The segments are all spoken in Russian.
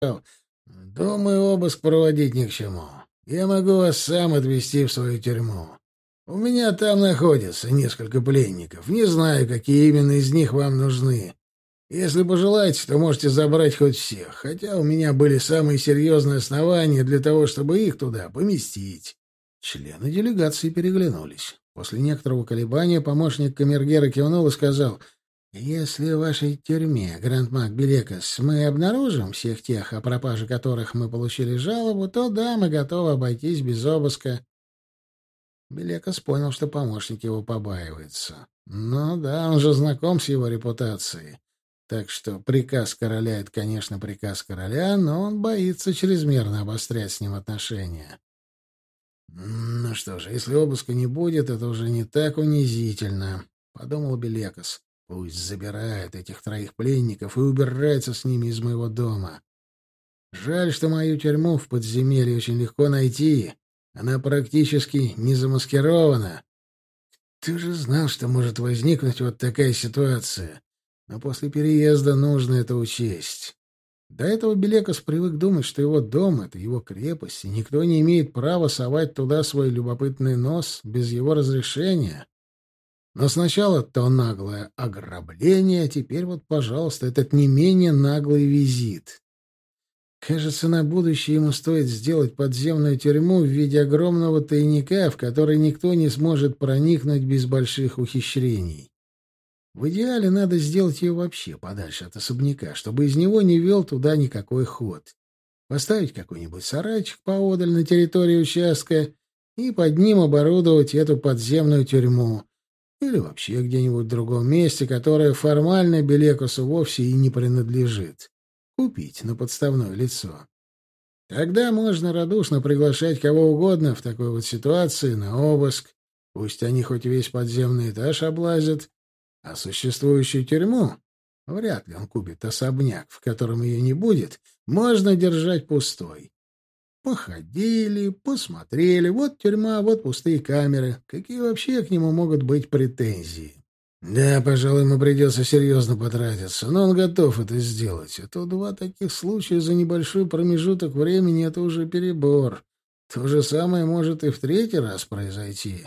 «Думаю, обыск проводить ни к чему. Я могу вас сам отвезти в свою тюрьму. У меня там находится несколько пленников. Не знаю, какие именно из них вам нужны. Если пожелаете, то можете забрать хоть всех, хотя у меня были самые серьезные основания для того, чтобы их туда поместить». Члены делегации переглянулись. После некоторого колебания помощник камергера кивнул и сказал: «Если в вашей тюрьме, Гранд-Маг Белекас, мы обнаружим всех тех, о пропаже которых мы получили жалобу, то да, мы готовы обойтись без обыска». Белекас понял, что помощник его побаивается. Ну да, он же знаком с его репутацией. Так что приказ короля — это, конечно, приказ короля, но он боится чрезмерно обострять с ним отношения. «Ну что же, если обыска не будет, это уже не так унизительно», — подумал Белекас. «Пусть забирает этих троих пленников и убирается с ними из моего дома. Жаль, что мою тюрьму в подземелье очень легко найти. Она практически не замаскирована. Ты же знал, что может возникнуть вот такая ситуация. Но после переезда нужно это учесть». До этого Белекос привык думать, что его дом — это его крепость, и никто не имеет права совать туда свой любопытный нос без его разрешения. Но сначала то наглое ограбление, а теперь вот, пожалуйста, этот не менее наглый визит. Кажется, на будущее ему стоит сделать подземную тюрьму в виде огромного тайника, в который никто не сможет проникнуть без больших ухищрений. В идеале надо сделать ее вообще подальше от особняка, чтобы из него не вел туда никакой ход. Поставить какой-нибудь сарайчик поодаль на территории участка и под ним оборудовать эту подземную тюрьму. Или вообще где-нибудь в другом месте, которое формально Белекусу вовсе и не принадлежит. Купить на подставное лицо. Тогда можно радушно приглашать кого угодно в такой вот ситуации на обыск. Пусть они хоть весь подземный этаж облазят. А существующую тюрьму, вряд ли он купит особняк, в котором ее не будет, можно держать пустой. Походили, посмотрели, вот тюрьма, вот пустые камеры. Какие вообще к нему могут быть претензии? Да, пожалуй, ему придется серьезно потратиться, но он готов это сделать. А то два таких случая за небольшой промежуток времени — это уже перебор. То же самое может и в третий раз произойти.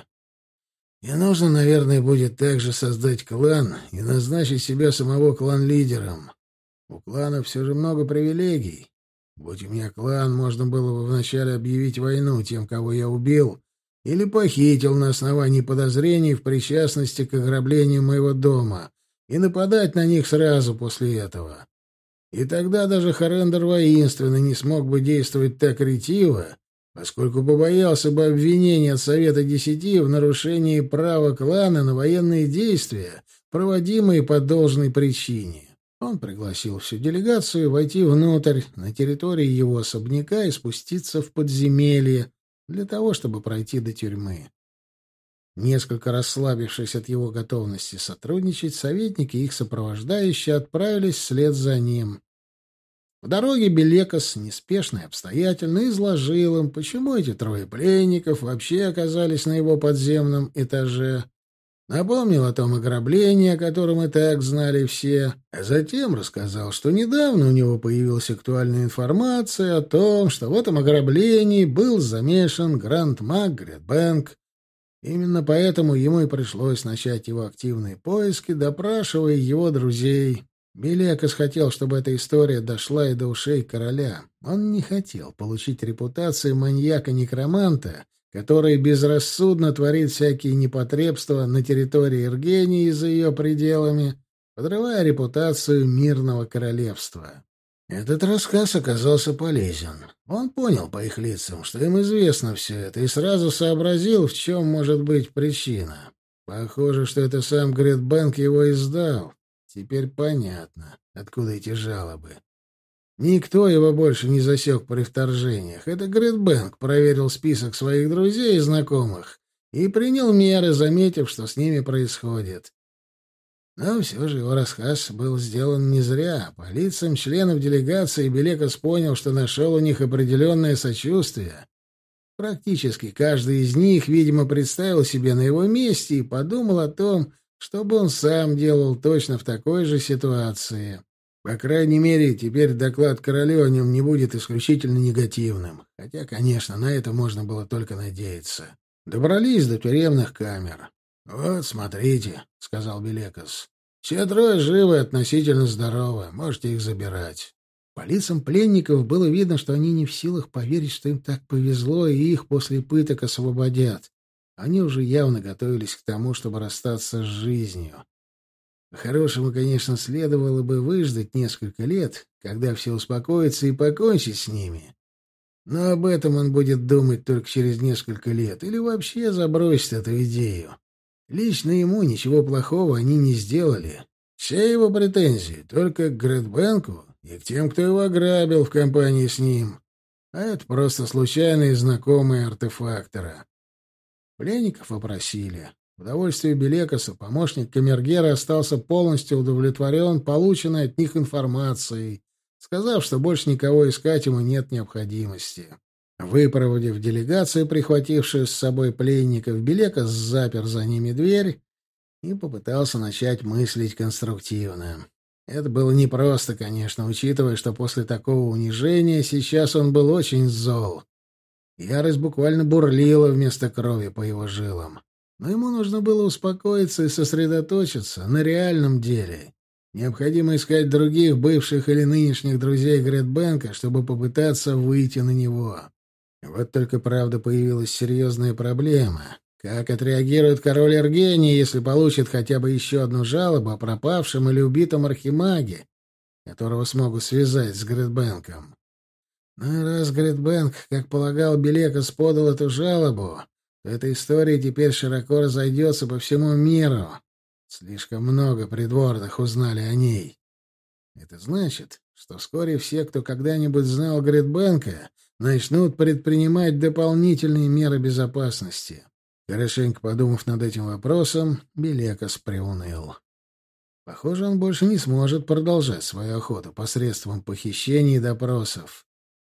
И нужно, наверное, будет также создать клан и назначить себя самого клан-лидером. У клана все же много привилегий. Будь у меня клан, можно было бы вначале объявить войну тем, кого я убил, или похитил на основании подозрений в причастности к ограблению моего дома, и нападать на них сразу после этого. И тогда даже Хорендер Воинственный не смог бы действовать так ретиво, поскольку побоялся бы обвинения от Совета Десяти в нарушении права клана на военные действия, проводимые по должной причине. Он пригласил всю делегацию войти внутрь, на территории его особняка, и спуститься в подземелье для того, чтобы пройти до тюрьмы. Несколько расслабившись от его готовности сотрудничать, советники и их сопровождающие отправились вслед за ним. В дороге Белекос неспешно и обстоятельно изложил им, почему эти трое пленников вообще оказались на его подземном этаже. Напомнил о том ограблении, о котором и так знали все, а затем рассказал, что недавно у него появилась актуальная информация о том, что в этом ограблении был замешан Гранд-Маг Гридбэнк. Именно поэтому ему и пришлось начать его активные поиски, допрашивая его друзей. Белекос хотел, чтобы эта история дошла и до ушей короля. Он не хотел получить репутацию маньяка-некроманта, который безрассудно творит всякие непотребства на территории Иргении и за ее пределами, подрывая репутацию мирного королевства. Этот рассказ оказался полезен. Он понял по их лицам, что им известно все это, и сразу сообразил, в чем может быть причина. Похоже, что это сам Гридбэнк его издал. Теперь понятно, откуда эти жалобы. Никто его больше не засек при вторжениях. Это Гридбэнк проверил список своих друзей и знакомых и принял меры, заметив, что с ними происходит. Но все же его рассказ был сделан не зря. По лицам членов делегации Белекос понял, что нашел у них определенное сочувствие. Практически каждый из них, видимо, представил себе на его месте и подумал о том, что бы он сам делал точно в такой же ситуации. По крайней мере, теперь доклад королю о нем не будет исключительно негативным. Хотя, конечно, на это можно было только надеяться. Добрались до тюремных камер. «Вот, смотрите», — сказал Белекос. «Все трое живы и относительно здоровы. Можете их забирать». По лицам пленников было видно, что они не в силах поверить, что им так повезло, и их после пыток освободят. Они уже явно готовились к тому, чтобы расстаться с жизнью. По-хорошему, конечно, следовало бы выждать несколько лет, когда все успокоятся, и покончить с ними. Но об этом он будет думать только через несколько лет или вообще забросит эту идею. Лично ему ничего плохого они не сделали. Все его претензии только к Грэдбенку и к тем, кто его ограбил в компании с ним. А это просто случайные знакомые артефактора. Пленников опросили. В удовольствие Белекоса помощник камергера остался полностью удовлетворен полученной от них информацией, сказав, что больше никого искать ему нет необходимости. Выпроводив делегацию, прихватившую с собой пленников, Белекос запер за ними дверь и попытался начать мыслить конструктивно. Это было непросто, конечно, учитывая, что после такого унижения сейчас он был очень зол. Ярость буквально бурлила вместо крови по его жилам. Но ему нужно было успокоиться и сосредоточиться на реальном деле. Необходимо искать других бывших или нынешних друзей Грэдбенка, чтобы попытаться выйти на него. Вот только, правда, появилась серьезная проблема. Как отреагирует король Эргений, если получит хотя бы еще одну жалобу о пропавшем или убитом архимаге, которого смогут связать с Грэдбенком? Ну и раз Грэдбенк, как полагал Белекос, подал эту жалобу, то эта история теперь широко разойдется по всему миру. Слишком много придворных узнали о ней. Это значит, что вскоре все, кто когда-нибудь знал Грэдбенка, начнут предпринимать дополнительные меры безопасности. Хорошенько подумав над этим вопросом, Белекос приуныл. Похоже, он больше не сможет продолжать свою охоту посредством похищений и допросов.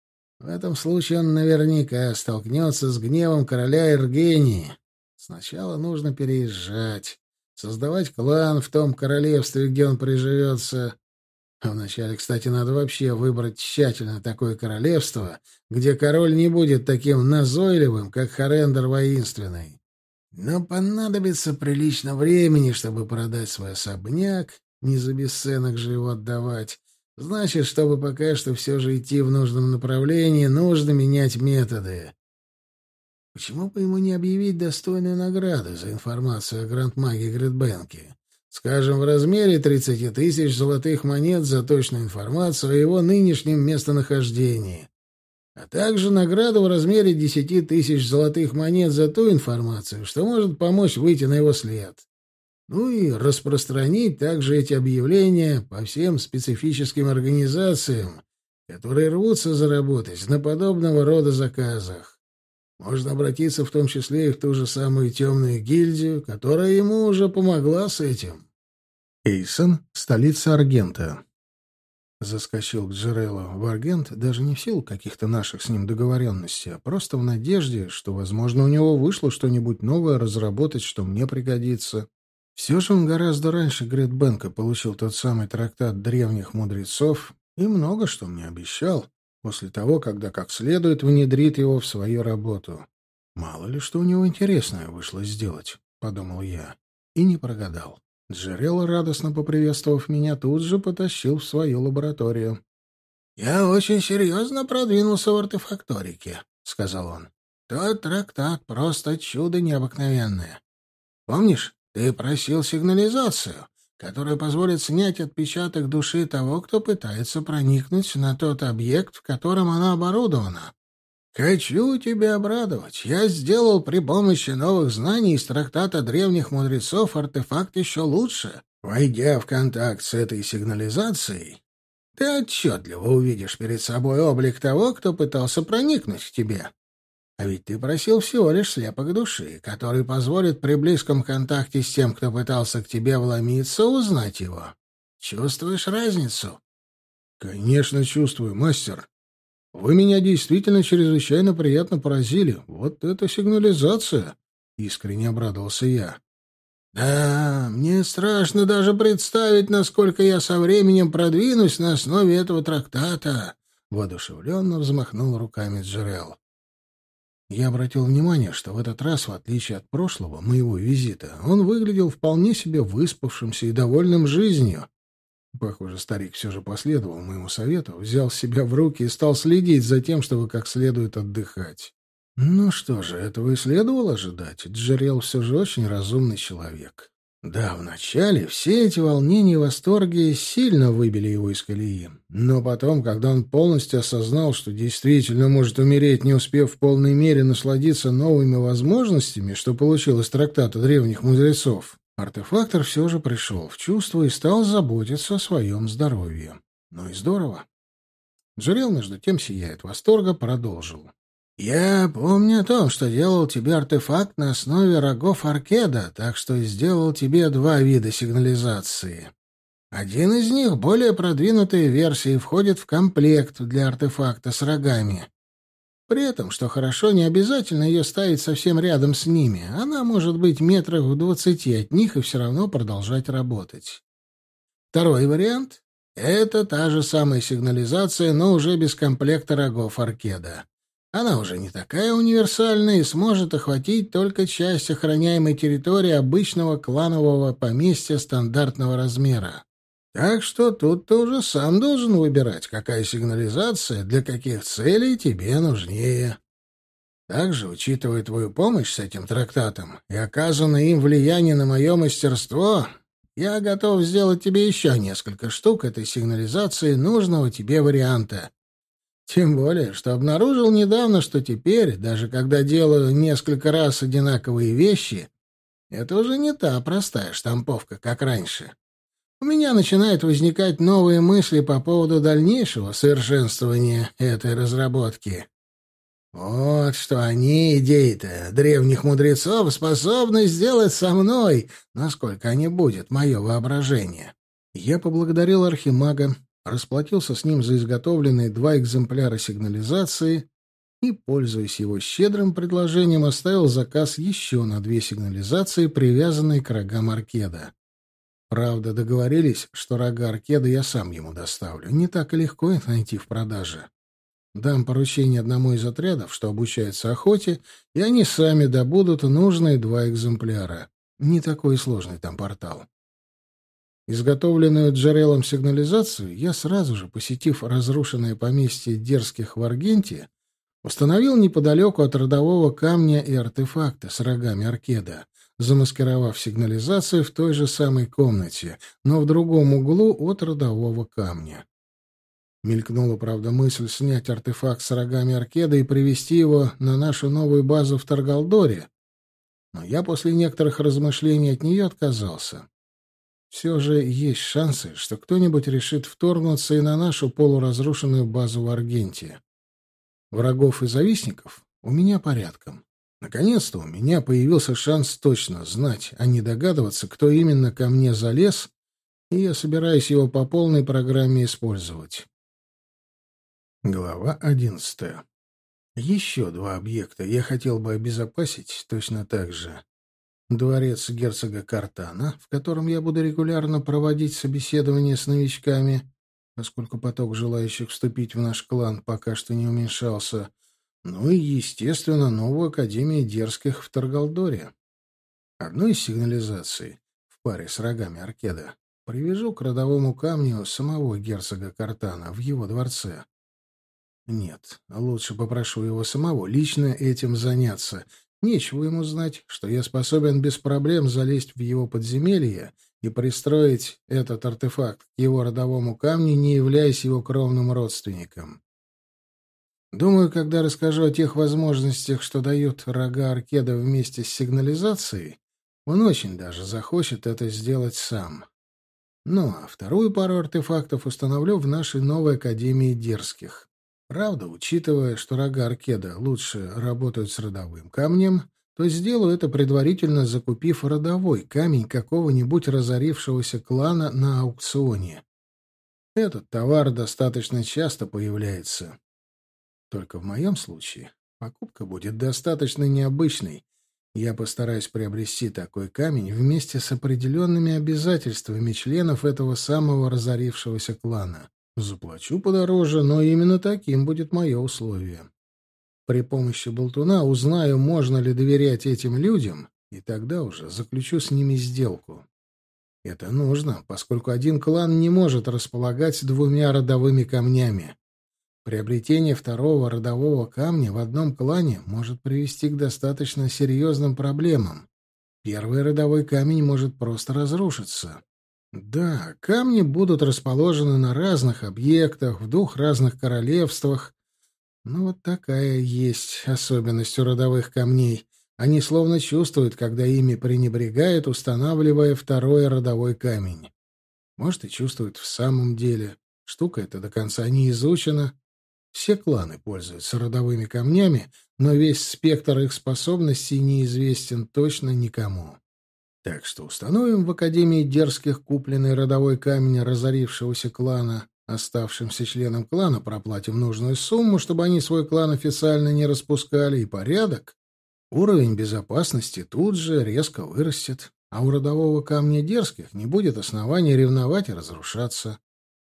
В этом случае он наверняка столкнется с гневом короля Эргении. Сначала нужно переезжать, создавать клан в том королевстве, где он приживется. А вначале, кстати, надо вообще выбрать тщательно такое королевство, где король не будет таким назойливым, как Хорендер Воинственный. Но понадобится прилично времени, чтобы продать свой особняк, не за бесценок же его отдавать. Значит, чтобы пока что все же идти в нужном направлении, нужно менять методы. Почему бы ему не объявить достойную награду за информацию о грандмаге Грэдбенке? Скажем, в размере 30 тысяч золотых монет за точную информацию о его нынешнем местонахождении, а также награду в размере 10 тысяч золотых монет за ту информацию, что может помочь выйти на его след. Ну и распространить также эти объявления по всем специфическим организациям, которые рвутся заработать на подобного рода заказах. Можно обратиться в том числе и в ту же самую темную гильдию, которая ему уже помогла с этим. Эйсон, столица Аргента. Заскочил к Джереллу в Аргент даже не в силу каких-то наших с ним договоренностей, а просто в надежде, что, возможно, у него вышло что-нибудь новое разработать, что мне пригодится. Все же он гораздо раньше Грэдбенка получил тот самый трактат древних мудрецов и много что мне обещал, после того, когда как следует внедрит его в свою работу. «Мало ли что у него интересное вышло сделать», — подумал я, и не прогадал. Джерелло, радостно поприветствовав меня, тут же потащил в свою лабораторию. «Я очень серьезно продвинулся в артефакторике», — сказал он. «Тот трактат просто чудо необыкновенное. Помнишь, ты просил сигнализацию, которая позволит снять отпечаток души того, кто пытается проникнуть на тот объект, в котором она оборудована? Хочу тебя обрадовать. Я сделал при помощи новых знаний из трактата древних мудрецов артефакт еще лучше. Войдя в контакт с этой сигнализацией, ты отчетливо увидишь перед собой облик того, кто пытался проникнуть к тебе. А ведь ты просил всего лишь слепок души, который позволит при близком контакте с тем, кто пытался к тебе вломиться, узнать его. Чувствуешь разницу?» «Конечно, чувствую, мастер. Вы меня действительно чрезвычайно приятно поразили. Вот это сигнализация!» — искренне обрадовался я. «Да, мне страшно даже представить, насколько я со временем продвинусь на основе этого трактата», — воодушевленно взмахнул руками Джерел. Я обратил внимание, что в этот раз, в отличие от прошлого, моего визита, он выглядел вполне себе выспавшимся и довольным жизнью. Похоже, старик все же последовал моему совету, взял себя в руки и стал следить за тем, чтобы как следует отдыхать. Ну что же, этого и следовало ожидать. Джерел все же очень разумный человек. Да, вначале все эти волнения и восторги сильно выбили его из колеи. Но потом, когда он полностью осознал, что действительно может умереть, не успев в полной мере насладиться новыми возможностями, что получил из трактата древних мудрецов, артефактор все же пришел в чувство и стал заботиться о своем здоровье. Ну и здорово. Джерел, между тем, сияя от восторга, продолжил. «Я помню о том, что делал тебе артефакт на основе рогов Аркеда, так что сделал тебе 2 вида сигнализации. Один из них, более продвинутая версия, входит в комплект для артефакта с рогами. При этом, что хорошо, не обязательно ее ставить совсем рядом с ними. Она может быть метрах в 20 от них и все равно продолжать работать. Второй вариант — это та же самая сигнализация, но уже без комплекта рогов Аркеда. Она уже не такая универсальная и сможет охватить только часть охраняемой территории обычного кланового поместья стандартного размера. Так что тут ты уже сам должен выбирать, какая сигнализация для каких целей тебе нужнее. Также, учитывая твою помощь с этим трактатом и оказанное им влияние на мое мастерство, я готов сделать тебе еще несколько штук этой сигнализации нужного тебе варианта. Тем более, что обнаружил недавно, что теперь, даже когда делаю несколько раз одинаковые вещи, это уже не та простая штамповка, как раньше. У меня начинают возникать новые мысли по поводу дальнейшего совершенствования этой разработки. Вот что они, идеи-то древних мудрецов, способны сделать со мной, насколько они будет мое воображение. Я поблагодарил архимага, расплатился с ним за изготовленные 2 экземпляра сигнализации и, пользуясь его щедрым предложением, оставил заказ еще на 2 сигнализации, привязанные к рогам Аркеда. Правда, договорились, что рога Аркеда я сам ему доставлю. Не так и легко их найти в продаже. Дам поручение одному из отрядов, что обучается охоте, и они сами добудут нужные 2 экземпляра. Не такой сложный там портал. Изготовленную Джерелом сигнализацию я сразу же, посетив разрушенное поместье дерзких в Аргенте, установил неподалеку от родового камня и артефакта с рогами Аркеда, замаскировав сигнализацию в той же самой комнате, но в другом углу от родового камня. Мелькнула, правда, мысль снять артефакт с рогами Аркеда и привезти его на нашу новую базу в Таргалдоре, но я после некоторых размышлений от нее отказался. Все же есть шансы, что кто-нибудь решит вторгнуться и на нашу полуразрушенную базу в Аргенте. Врагов и завистников у меня порядком. Наконец-то у меня появился шанс точно знать, а не догадываться, кто именно ко мне залез, и я собираюсь его по полной программе использовать. Глава 11. Еще 2 объекта я хотел бы обезопасить точно так же. Дворец герцога Картана, в котором я буду регулярно проводить собеседования с новичками, поскольку поток желающих вступить в наш клан пока что не уменьшался, ну и, естественно, новую Академию Дерзких в Таргалдоре. Одну из сигнализаций, в паре с рогами Аркеда, привяжу к родовому камню самого герцога Картана в его дворце. Нет, лучше попрошу его самого лично этим заняться. Нечего ему знать, что я способен без проблем залезть в его подземелье и пристроить этот артефакт к его родовому камню, не являясь его кровным родственником. Думаю, когда расскажу о тех возможностях, что дают рога Аркеда вместе с сигнализацией, он очень даже захочет это сделать сам. Ну, а вторую пару артефактов установлю в нашей новой Академии Дерзких. Правда, учитывая, что рога Аркеда лучше работают с родовым камнем, то сделаю это предварительно, закупив родовой камень какого-нибудь разорившегося клана на аукционе. Этот товар достаточно часто появляется. Только в моем случае покупка будет достаточно необычной, Я постараюсь приобрести такой камень вместе с определенными обязательствами членов этого самого разорившегося клана. Заплачу подороже, но именно таким будет мое условие. При помощи болтуна узнаю, можно ли доверять этим людям, и тогда уже заключу с ними сделку. Это нужно, поскольку один клан не может располагать двумя родовыми камнями. Приобретение второго родового камня в одном клане может привести к достаточно серьезным проблемам. Первый родовой камень может просто разрушиться. Да, камни будут расположены на разных объектах, в двух разных королевствах, но вот такая есть особенность у родовых камней. Они словно чувствуют, когда ими пренебрегают, устанавливая второй родовой камень. Может, и чувствуют в самом деле. Штука эта до конца не изучена. Все кланы пользуются родовыми камнями, но весь спектр их способностей неизвестен точно никому. Так что установим в Академии Дерзких купленный родовой камень разорившегося клана. Оставшимся членам клана проплатим нужную сумму, чтобы они свой клан официально не распускали, и порядок. Уровень безопасности тут же резко вырастет, а у родового камня Дерзких не будет оснований ревновать и разрушаться.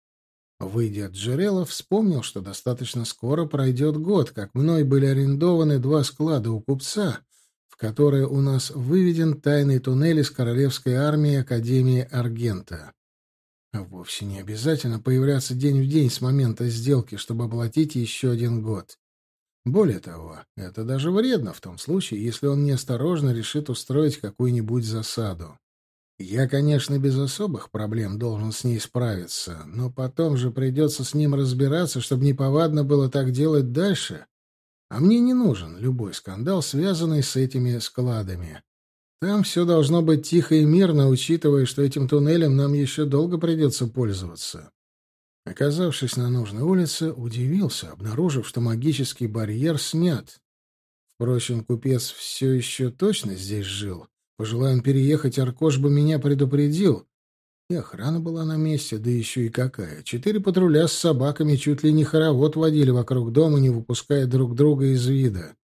Выйдя от Джерела, вспомнил, что достаточно скоро пройдет год, как мной были арендованы 2 склада у купца, в которые у нас выведен тайный туннель из королевской армии Академии Аргента. Вовсе не обязательно появляться день в день с момента сделки, чтобы оплатить еще 1 год. Более того, это даже вредно в том случае, если он неосторожно решит устроить какую-нибудь засаду. Я, конечно, без особых проблем должен с ней справиться, но потом же придется с ним разбираться, чтобы неповадно было так делать дальше. А мне не нужен любой скандал, связанный с этими складами. Там все должно быть тихо и мирно, учитывая, что этим туннелем нам еще долго придется пользоваться. Оказавшись на нужной улице, удивился, обнаружив, что магический барьер снят. Впрочем, купец все еще точно здесь жил. Пожелая он переехать, Аркош бы меня предупредил. И охрана была на месте, да еще и какая. 4 патруля с собаками чуть ли не хоровод водили вокруг дома, не выпуская друг друга из вида.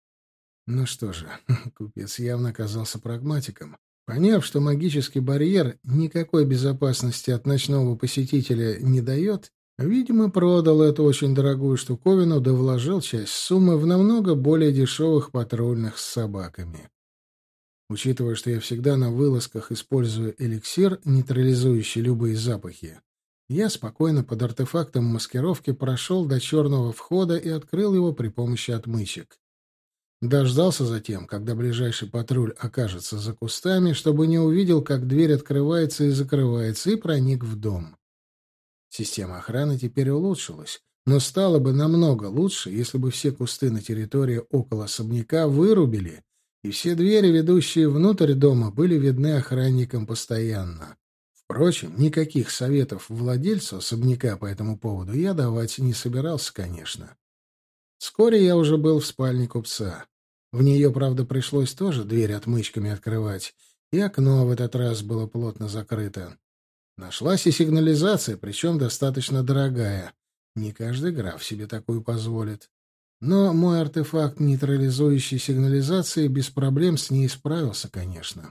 Ну что же, купец явно оказался прагматиком. Поняв, что магический барьер никакой безопасности от ночного посетителя не дает, видимо, продал эту очень дорогую штуковину, да вложил часть суммы в намного более дешевых патрульных с собаками. Учитывая, что я всегда на вылазках использую эликсир, нейтрализующий любые запахи, я спокойно под артефактом маскировки прошел до черного входа и открыл его при помощи отмычек. Дождался затем, когда ближайший патруль окажется за кустами, чтобы не увидел, как дверь открывается и закрывается, и проник в дом. Система охраны теперь улучшилась, но стало бы намного лучше, если бы все кусты на территории около особняка вырубили, и все двери, ведущие внутрь дома, были видны охранникам постоянно. Впрочем, никаких советов владельцу особняка по этому поводу я давать не собирался, конечно. Вскоре я уже был в спальне купца. В нее, правда, пришлось тоже дверь отмычками открывать, и окно в этот раз было плотно закрыто. Нашлась и сигнализация, причем достаточно дорогая. Не каждый граф себе такую позволит. Но мой артефакт нейтрализующей сигнализации без проблем с ней справился, конечно.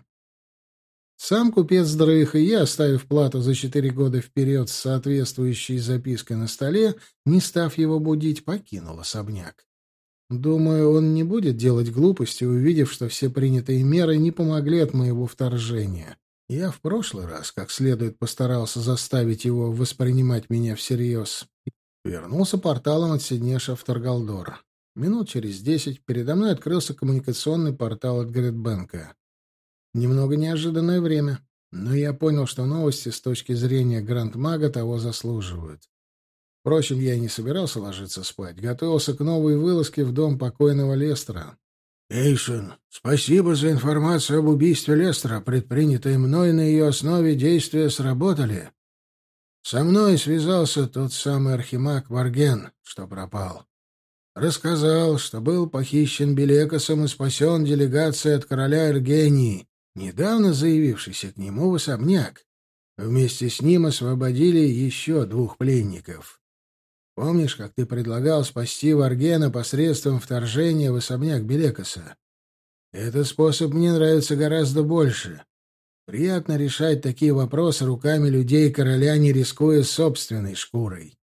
Сам купец дрых, и я, оставив плату за 4 года вперед с соответствующей запиской на столе, не став его будить, покинул особняк. Думаю, он не будет делать глупости, увидев, что все принятые меры не помогли от моего вторжения. Я в прошлый раз как следует постарался заставить его воспринимать меня всерьез. Вернулся порталом от Сиднеша в Таргалдор. Минут через 10 передо мной открылся коммуникационный портал от Гридбенка. Немного неожиданное время, но я понял, что новости с точки зрения Гранд-мага того заслуживают. Впрочем, я и не собирался ложиться спать, готовился к новой вылазке в дом покойного Лестера. «Эйсон, спасибо за информацию об убийстве Лестера. Предпринятые мной на ее основе действия сработали. Со мной связался тот самый архимаг Варген, что пропал. Рассказал, что был похищен Белекосом и спасен делегацией от короля Эргении, недавно заявившийся к нему в особняк. Вместе с ним освободили еще 2 пленников. Помнишь, как ты предлагал спасти Варгена посредством вторжения в особняк Белекоса? Этот способ мне нравится гораздо больше. Приятно решать такие вопросы руками людей короля, не рискуя собственной шкурой.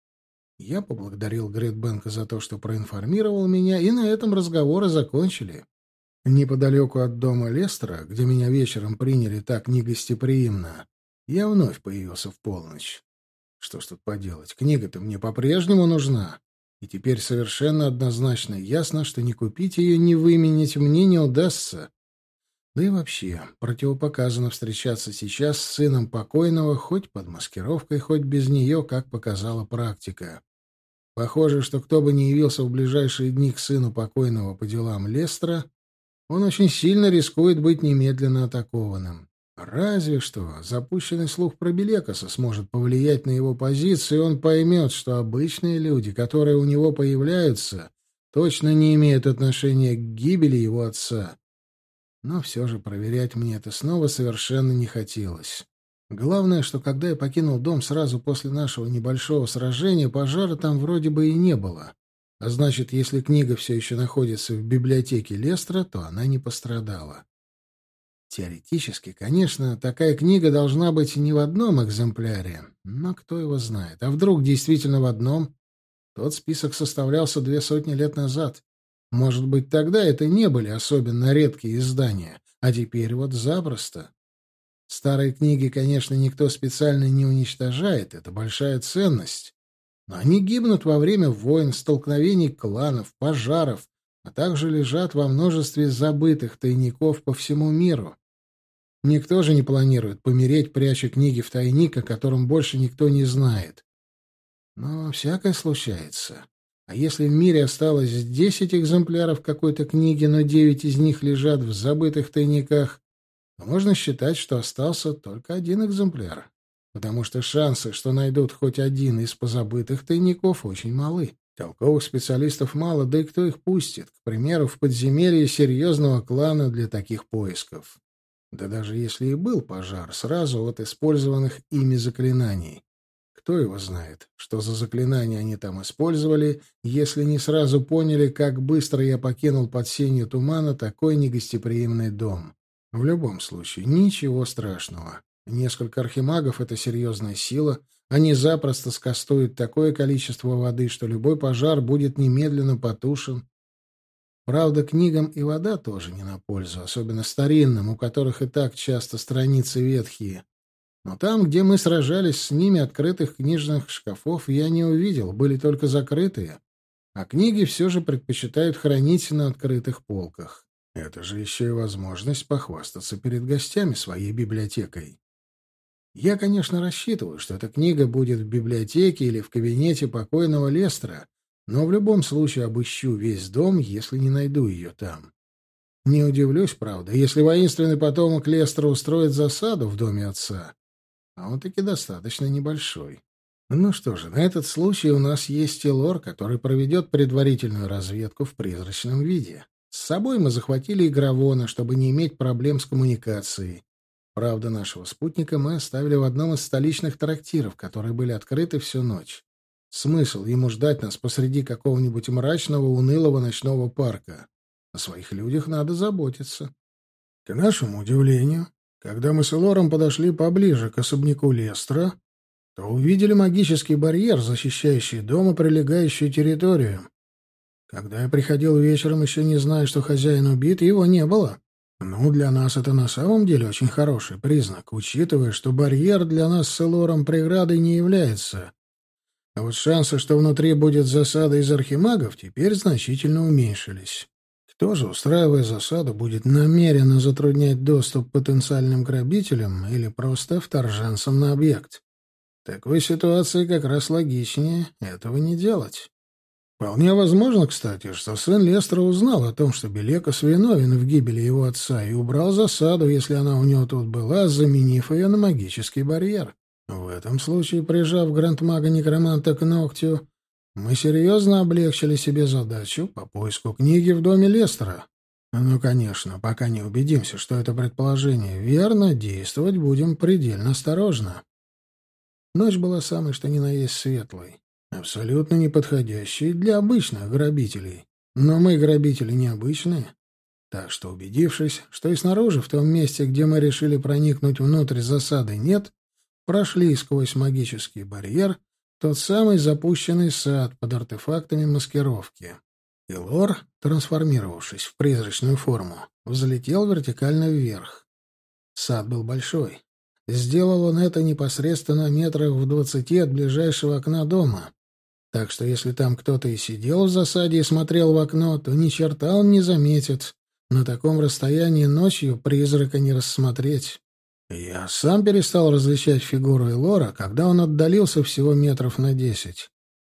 Я поблагодарил Грейдбенка за то, что проинформировал меня, и на этом разговоры закончили. Неподалеку от дома Лестера, где меня вечером приняли так негостеприимно, я вновь появился в полночь. Что ж тут поделать, книга-то мне по-прежнему нужна, и теперь совершенно однозначно ясно, что ни купить ее, ни выменять мне не удастся. Да и вообще, противопоказано встречаться сейчас с сыном покойного хоть под маскировкой, хоть без нее, как показала практика. Похоже, что кто бы ни явился в ближайшие дни к сыну покойного по делам Лестера, он очень сильно рискует быть немедленно атакованным. Разве что запущенный слух про Белекаса сможет повлиять на его позицию, и он поймет, что обычные люди, которые у него появляются, точно не имеют отношения к гибели его отца. Но все же проверять мне это снова совершенно не хотелось. Главное, что когда я покинул дом сразу после нашего небольшого сражения, пожара там вроде бы и не было. А значит, если книга все еще находится в библиотеке Лестера, то она не пострадала. Теоретически, конечно, такая книга должна быть не в одном экземпляре, но кто его знает. А вдруг действительно в одном? Тот список составлялся 200 лет назад. Может быть, тогда это не были особенно редкие издания, а теперь вот запросто. Старые книги, конечно, никто специально не уничтожает, это большая ценность. Но они гибнут во время войн, столкновений кланов, пожаров, а также лежат во множестве забытых тайников по всему миру. Никто же не планирует помереть, пряча книги в тайник, о котором больше никто не знает. Но всякое случается. А если в мире осталось 10 экземпляров какой-то книги, но 9 из них лежат в забытых тайниках, то можно считать, что остался только один экземпляр, потому что шансы, что найдут хоть один из позабытых тайников, очень малы. Толковых специалистов мало, да и кто их пустит, к примеру, в подземелье серьезного клана для таких поисков. Да даже если и был пожар, сразу от использованных ими заклинаний. Кто его знает, что за заклинания они там использовали, если не сразу поняли, как быстро я покинул под сенью тумана такой негостеприимный дом. В любом случае, ничего страшного. Несколько архимагов — это серьезная сила. Они запросто скастуют такое количество воды, что любой пожар будет немедленно потушен. Правда, книгам и вода тоже не на пользу, особенно старинным, у которых и так часто страницы ветхие. Но там, где мы сражались с ними, открытых книжных шкафов я не увидел, были только закрытые. А книги все же предпочитают хранить на открытых полках. Это же еще и возможность похвастаться перед гостями своей библиотекой. Я, конечно, рассчитываю, что эта книга будет в библиотеке или в кабинете покойного Лестера, но в любом случае обыщу весь дом, если не найду ее там. Не удивлюсь, правда, если воинственный потомок Лестера устроит засаду в доме отца. А он таки достаточно небольшой. Ну что же, на этот случай у нас есть Элор, который проведет предварительную разведку в призрачном виде. С собой мы захватили Игровона, чтобы не иметь проблем с коммуникацией. Правда, нашего спутника мы оставили в одном из столичных трактиров, которые были открыты всю ночь. Смысл ему ждать нас посреди какого-нибудь мрачного, унылого ночного парка? О своих людях надо заботиться. К нашему удивлению, когда мы с Элором подошли поближе к особняку Лестера, то увидели магический барьер, защищающий дом и прилегающую территорию. Когда я приходил вечером, еще не зная, что хозяин убит, его не было. Ну, для нас это на самом деле очень хороший признак, учитывая, что барьер для нас с Элором преградой не является. А вот шансы, что внутри будет засада из архимагов, теперь значительно уменьшились. Кто же, устраивая засаду, будет намеренно затруднять доступ потенциальным грабителям или просто вторженцам на объект? В такой ситуации как раз логичнее этого не делать. Вполне возможно, кстати, что сын Лестера узнал о том, что Белекас виновен в гибели его отца, и убрал засаду, если она у него тут была, заменив ее на магический барьер. В этом случае, прижав грандмага-некроманта к ногтю, мы серьезно облегчили себе задачу по поиску книги в доме Лестера. Ну, конечно, пока не убедимся, что это предположение верно, действовать будем предельно осторожно. Ночь была самой что ни на есть светлой, абсолютно неподходящей для обычных грабителей. Но мы грабители необычные. Так что, убедившись, что и снаружи, в том месте, где мы решили проникнуть внутрь засады, нет, прошли сквозь магический барьер тот самый запущенный сад под артефактами маскировки. И Лор, трансформировавшись в призрачную форму, взлетел вертикально вверх. Сад был большой. Сделал он это непосредственно метрах в 20 от ближайшего окна дома. Так что если там кто-то и сидел в засаде и смотрел в окно, то ни черта он не заметит. На таком расстоянии ночью призрака не рассмотреть. Я сам перестал различать фигуру Элора, когда он отдалился всего метров на 10.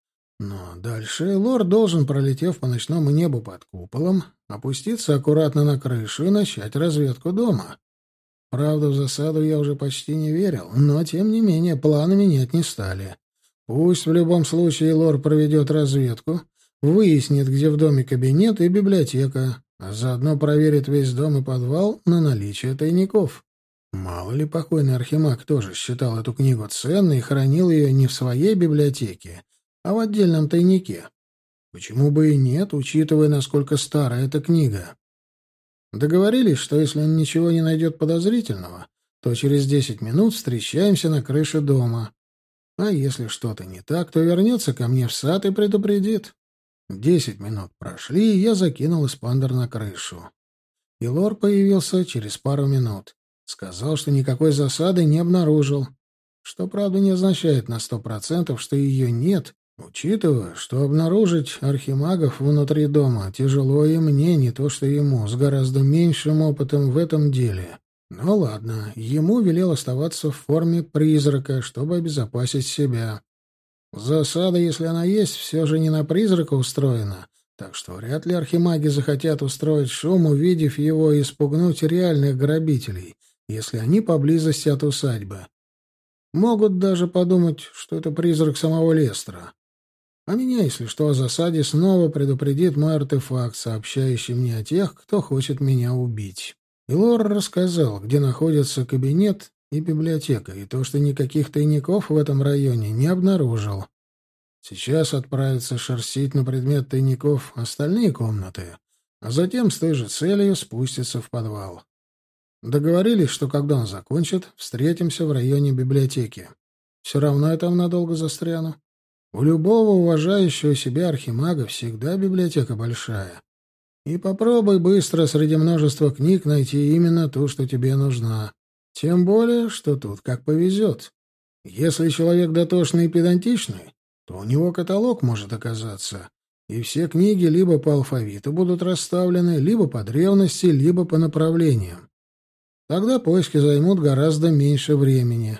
Но дальше Элор должен, пролетев по ночному небу под куполом, опуститься аккуратно на крышу и начать разведку дома. Правда, в засаду я уже почти не верил, но, тем не менее, планы менять не стали. Пусть в любом случае Элор проведет разведку, выяснит, где в доме кабинет и библиотека, а заодно проверит весь дом и подвал на наличие тайников. Мало ли, покойный архимаг тоже считал эту книгу ценной и хранил ее не в своей библиотеке, а в отдельном тайнике. Почему бы и нет, учитывая, насколько старая эта книга? Договорились, что если он ничего не найдет подозрительного, то через 10 минут встречаемся на крыше дома. А если что-то не так, то вернется ко мне в сад и предупредит. 10 минут прошли, и я закинул эспандер на крышу. И Лор появился через пару минут. Сказал, что никакой засады не обнаружил. Что, правда, не означает на 100%, что ее нет, учитывая, что обнаружить архимагов внутри дома тяжело и мне, не то что ему, с гораздо меньшим опытом в этом деле. Ну ладно, ему велел оставаться в форме призрака, чтобы обезопасить себя. Засада, если она есть, все же не на призрака устроена, так что вряд ли архимаги захотят устроить шум, увидев его, и испугнуть реальных грабителей, если они поблизости от усадьбы. Могут даже подумать, что это призрак самого Лестера. А меня, если что, о засаде снова предупредит мой артефакт, сообщающий мне о тех, кто хочет меня убить. И Лор рассказал, где находится кабинет и библиотека, и то, что никаких тайников в этом районе не обнаружил. Сейчас отправится шерстить на предмет тайников остальные комнаты, а затем с той же целью спустится в подвал. Договорились, что когда он закончит, встретимся в районе библиотеки. Все равно я там надолго застряну. У любого уважающего себя архимага всегда библиотека большая. И попробуй быстро среди множества книг найти именно ту, что тебе нужна. Тем более, что тут как повезет. Если человек дотошный и педантичный, то у него каталог может оказаться, и все книги либо по алфавиту будут расставлены, либо по древности, либо по направлениям. Тогда поиски займут гораздо меньше времени.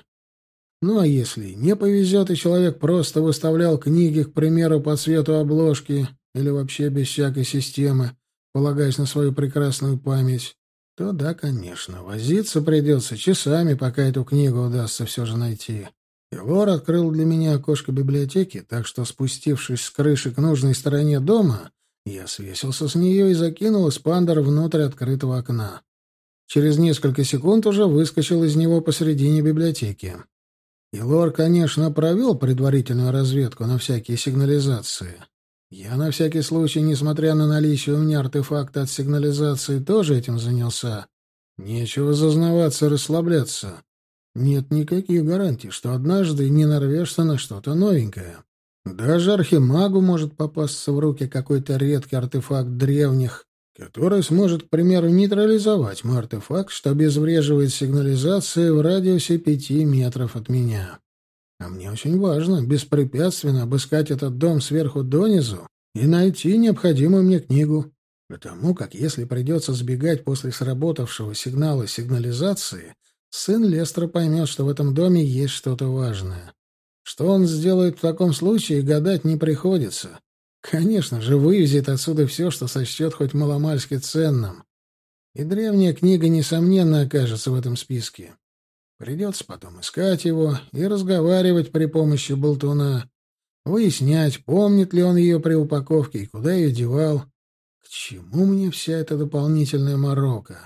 Ну а если не повезет, и человек просто выставлял книги, к примеру, по цвету обложки или вообще без всякой системы, полагаясь на свою прекрасную память, то да, конечно, возиться придется часами, пока эту книгу удастся все же найти. И Лор открыл для меня окошко библиотеки, так что, спустившись с крыши к нужной стороне дома, я свесился с нее и закинул эспандер внутрь открытого окна. Через несколько секунд уже выскочил из него посредине библиотеки. И Лор, конечно, провел предварительную разведку на всякие сигнализации. Я на всякий случай, несмотря на наличие у меня артефакта от сигнализации, тоже этим занялся. Нечего зазнаваться, расслабляться. Нет никаких гарантий, что однажды не нарвешься на что-то новенькое. Даже архимагу может попасться в руки какой-то редкий артефакт древних, который сможет, к примеру, нейтрализовать мой артефакт, что обезвреживает сигнализации в радиусе 5 метров от меня. А мне очень важно беспрепятственно обыскать этот дом сверху донизу и найти необходимую мне книгу. Потому как, если придется сбегать после сработавшего сигнала сигнализации, сын Лестера поймет, что в этом доме есть что-то важное. Что он сделает в таком случае, гадать не приходится. Конечно же, вывезет отсюда все, что сочтет хоть маломальски ценным. И древняя книга, несомненно, окажется в этом списке. Придется потом искать его и разговаривать при помощи болтуна, выяснять, помнит ли он ее при упаковке и куда ее девал. К чему мне вся эта дополнительная морока?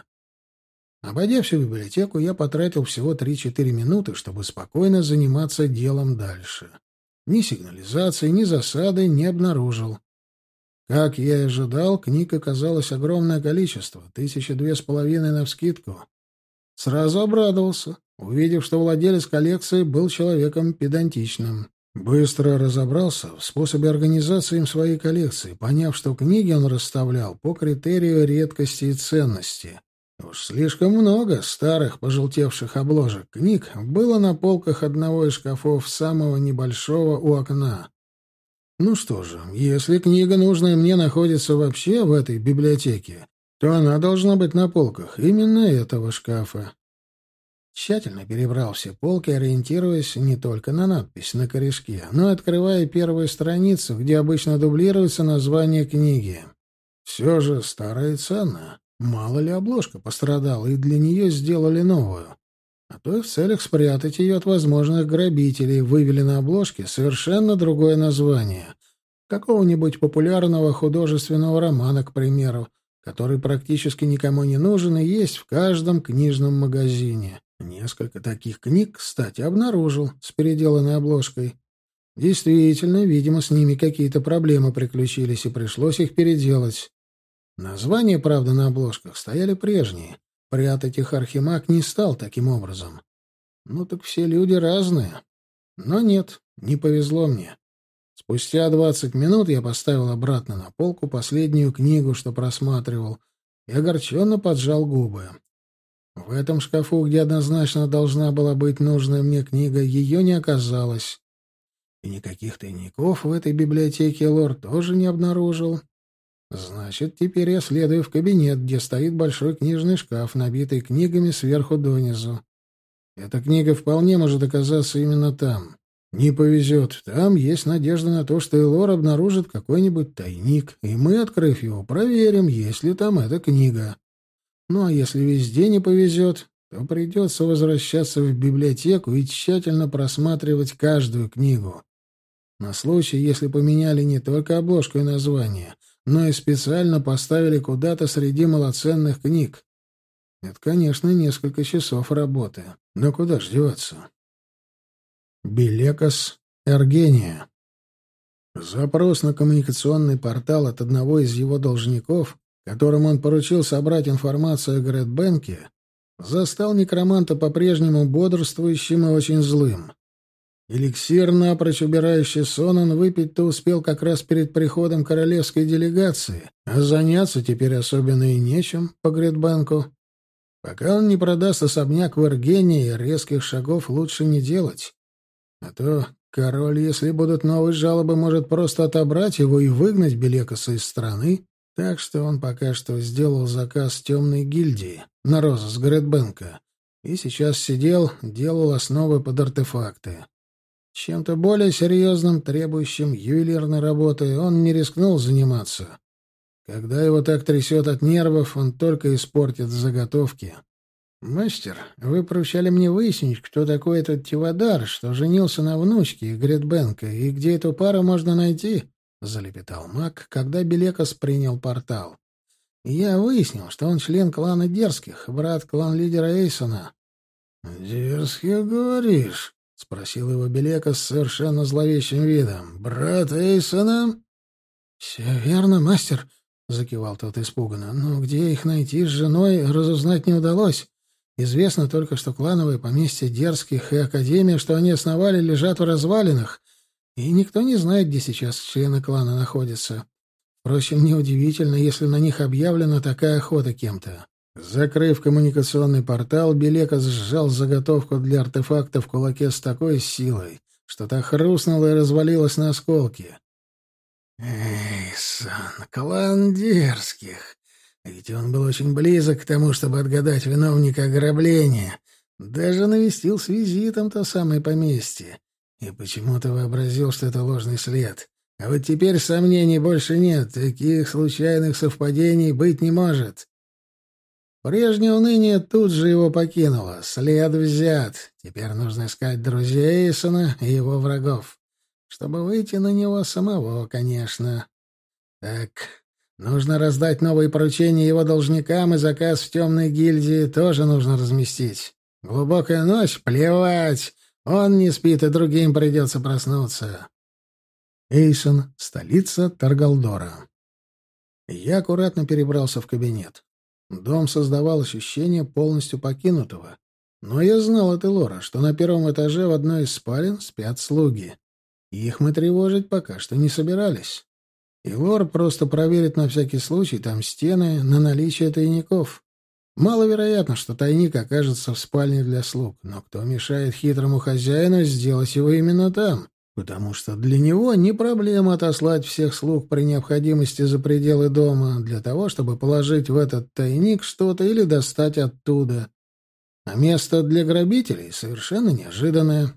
Обойдя всю библиотеку, я потратил всего 3-4 минуты, чтобы спокойно заниматься делом дальше. Ни сигнализации, ни засады не обнаружил. Как я и ожидал, книг оказалось огромное количество, 1500 навскидку. Сразу обрадовался, увидев, что владелец коллекции был человеком педантичным. Быстро разобрался в способе организации им своей коллекции, поняв, что книги он расставлял по критерию редкости и ценности. Уж слишком много старых пожелтевших обложек книг было на полках одного из шкафов самого небольшого у окна. Ну что же, если книга, нужная мне, находится вообще в этой библиотеке, то она должна быть на полках именно этого шкафа. Тщательно перебрал все полки, ориентируясь не только на надпись на корешке, но и открывая первую страницу, где обычно дублируется название книги. Все же старая и ценная. Мало ли обложка пострадала, и для нее сделали новую. А то и в целях спрятать ее от возможных грабителей вывели на обложке совершенно другое название. Какого-нибудь популярного художественного романа, к примеру, который практически никому не нужен и есть в каждом книжном магазине. Несколько таких книг, кстати, обнаружил с переделанной обложкой. Действительно, видимо, с ними какие-то проблемы приключились, и пришлось их переделать. Названия, правда, на обложках стояли прежние. Прятать их Архимаг не стал таким образом. Ну так все люди разные. Но нет, не повезло мне. Спустя 20 минут я поставил обратно на полку последнюю книгу, что просматривал, и огорченно поджал губы. В этом шкафу, где однозначно должна была быть нужная мне книга, ее не оказалось. И никаких тайников в этой библиотеке лор тоже не обнаружил. Значит, теперь я следую в кабинет, где стоит большой книжный шкаф, набитый книгами сверху донизу. Эта книга вполне может оказаться именно там. Не повезет, там есть надежда на то, что Элор обнаружит какой-нибудь тайник, и мы, открыв его, проверим, есть ли там эта книга. Ну а если везде не повезет, то придется возвращаться в библиотеку и тщательно просматривать каждую книгу. На случай, если поменяли не только обложку и название, но и специально поставили куда-то среди малоценных книг. Это, конечно, несколько часов работы. Но куда ж деваться? Белекос, Эргения. Запрос на коммуникационный портал от одного из его должников, которому он поручил собрать информацию о Грэтбенке, застал некроманта по-прежнему бодрствующим и очень злым. Эликсир, напрочь убирающий сон, он выпить-то успел как раз перед приходом королевской делегации, а заняться теперь особенно и нечем по Грэтбенку. Пока он не продаст особняк в Эргении, резких шагов лучше не делать. А то король, если будут новые жалобы, может просто отобрать его и выгнать Белекоса из страны. Так что он пока что сделал заказ темной гильдии на розыск Грэтбенка и сейчас сидел, делал основы под артефакты. Чем-то более серьезным, требующим ювелирной работы, он не рискнул заниматься. Когда его так трясет от нервов, он только испортит заготовки. «Мастер, вы поручали мне выяснить, кто такой этот Тивадар, что женился на внучке Грэтбенка, и где эту пару можно найти?» — залепетал маг, когда Белекос принял портал. «Я выяснил, что он член клана Дерзких, брат клан-лидера Эйсона». «Дерзких, говоришь?» — спросил его Белекос с совершенно зловещим видом. «Брат Эйсона?» «Все верно, мастер», — закивал тот испуганно. «Но где их найти с женой, разузнать не удалось. Известно только, что клановые поместья Дерзких и Академия, что они основали, лежат в развалинах, и никто не знает, где сейчас члены клана находятся. Впрочем, неудивительно, если на них объявлена такая охота кем-то». Закрыв коммуникационный портал, Белекос сжал заготовку для артефакта в кулаке с такой силой, что та хрустнула и развалилась на осколки. «Эйсон, клан Дерзких. Ведь он был очень близок к тому, чтобы отгадать виновника ограбления. Даже навестил с визитом то самое поместье. И почему-то вообразил, что это ложный след. А вот теперь сомнений больше нет. Таких случайных совпадений быть не может». Прежнее уныние тут же его покинуло. След взят. Теперь нужно искать друзей Эйсона и его врагов. Чтобы выйти на него самого, конечно. Так, нужно раздать новые поручения его должникам, и заказ в темной гильдии тоже нужно разместить. Глубокая ночь? Плевать. Он не спит, и другим придется проснуться. Эйсон, столица Таргалдора. Я аккуратно перебрался в кабинет. Дом создавал ощущение полностью покинутого. Но я знал от Элора, что на первом этаже в одной из спален спят слуги. Их мы тревожить пока что не собирались. Элор просто проверит на всякий случай там стены на наличие тайников. Маловероятно, что тайник окажется в спальне для слуг, но кто мешает хитрому хозяину сделать его именно там? Потому что для него не проблема отослать всех слуг при необходимости за пределы дома для того, чтобы положить в этот тайник что-то или достать оттуда. А место для грабителей совершенно неожиданное.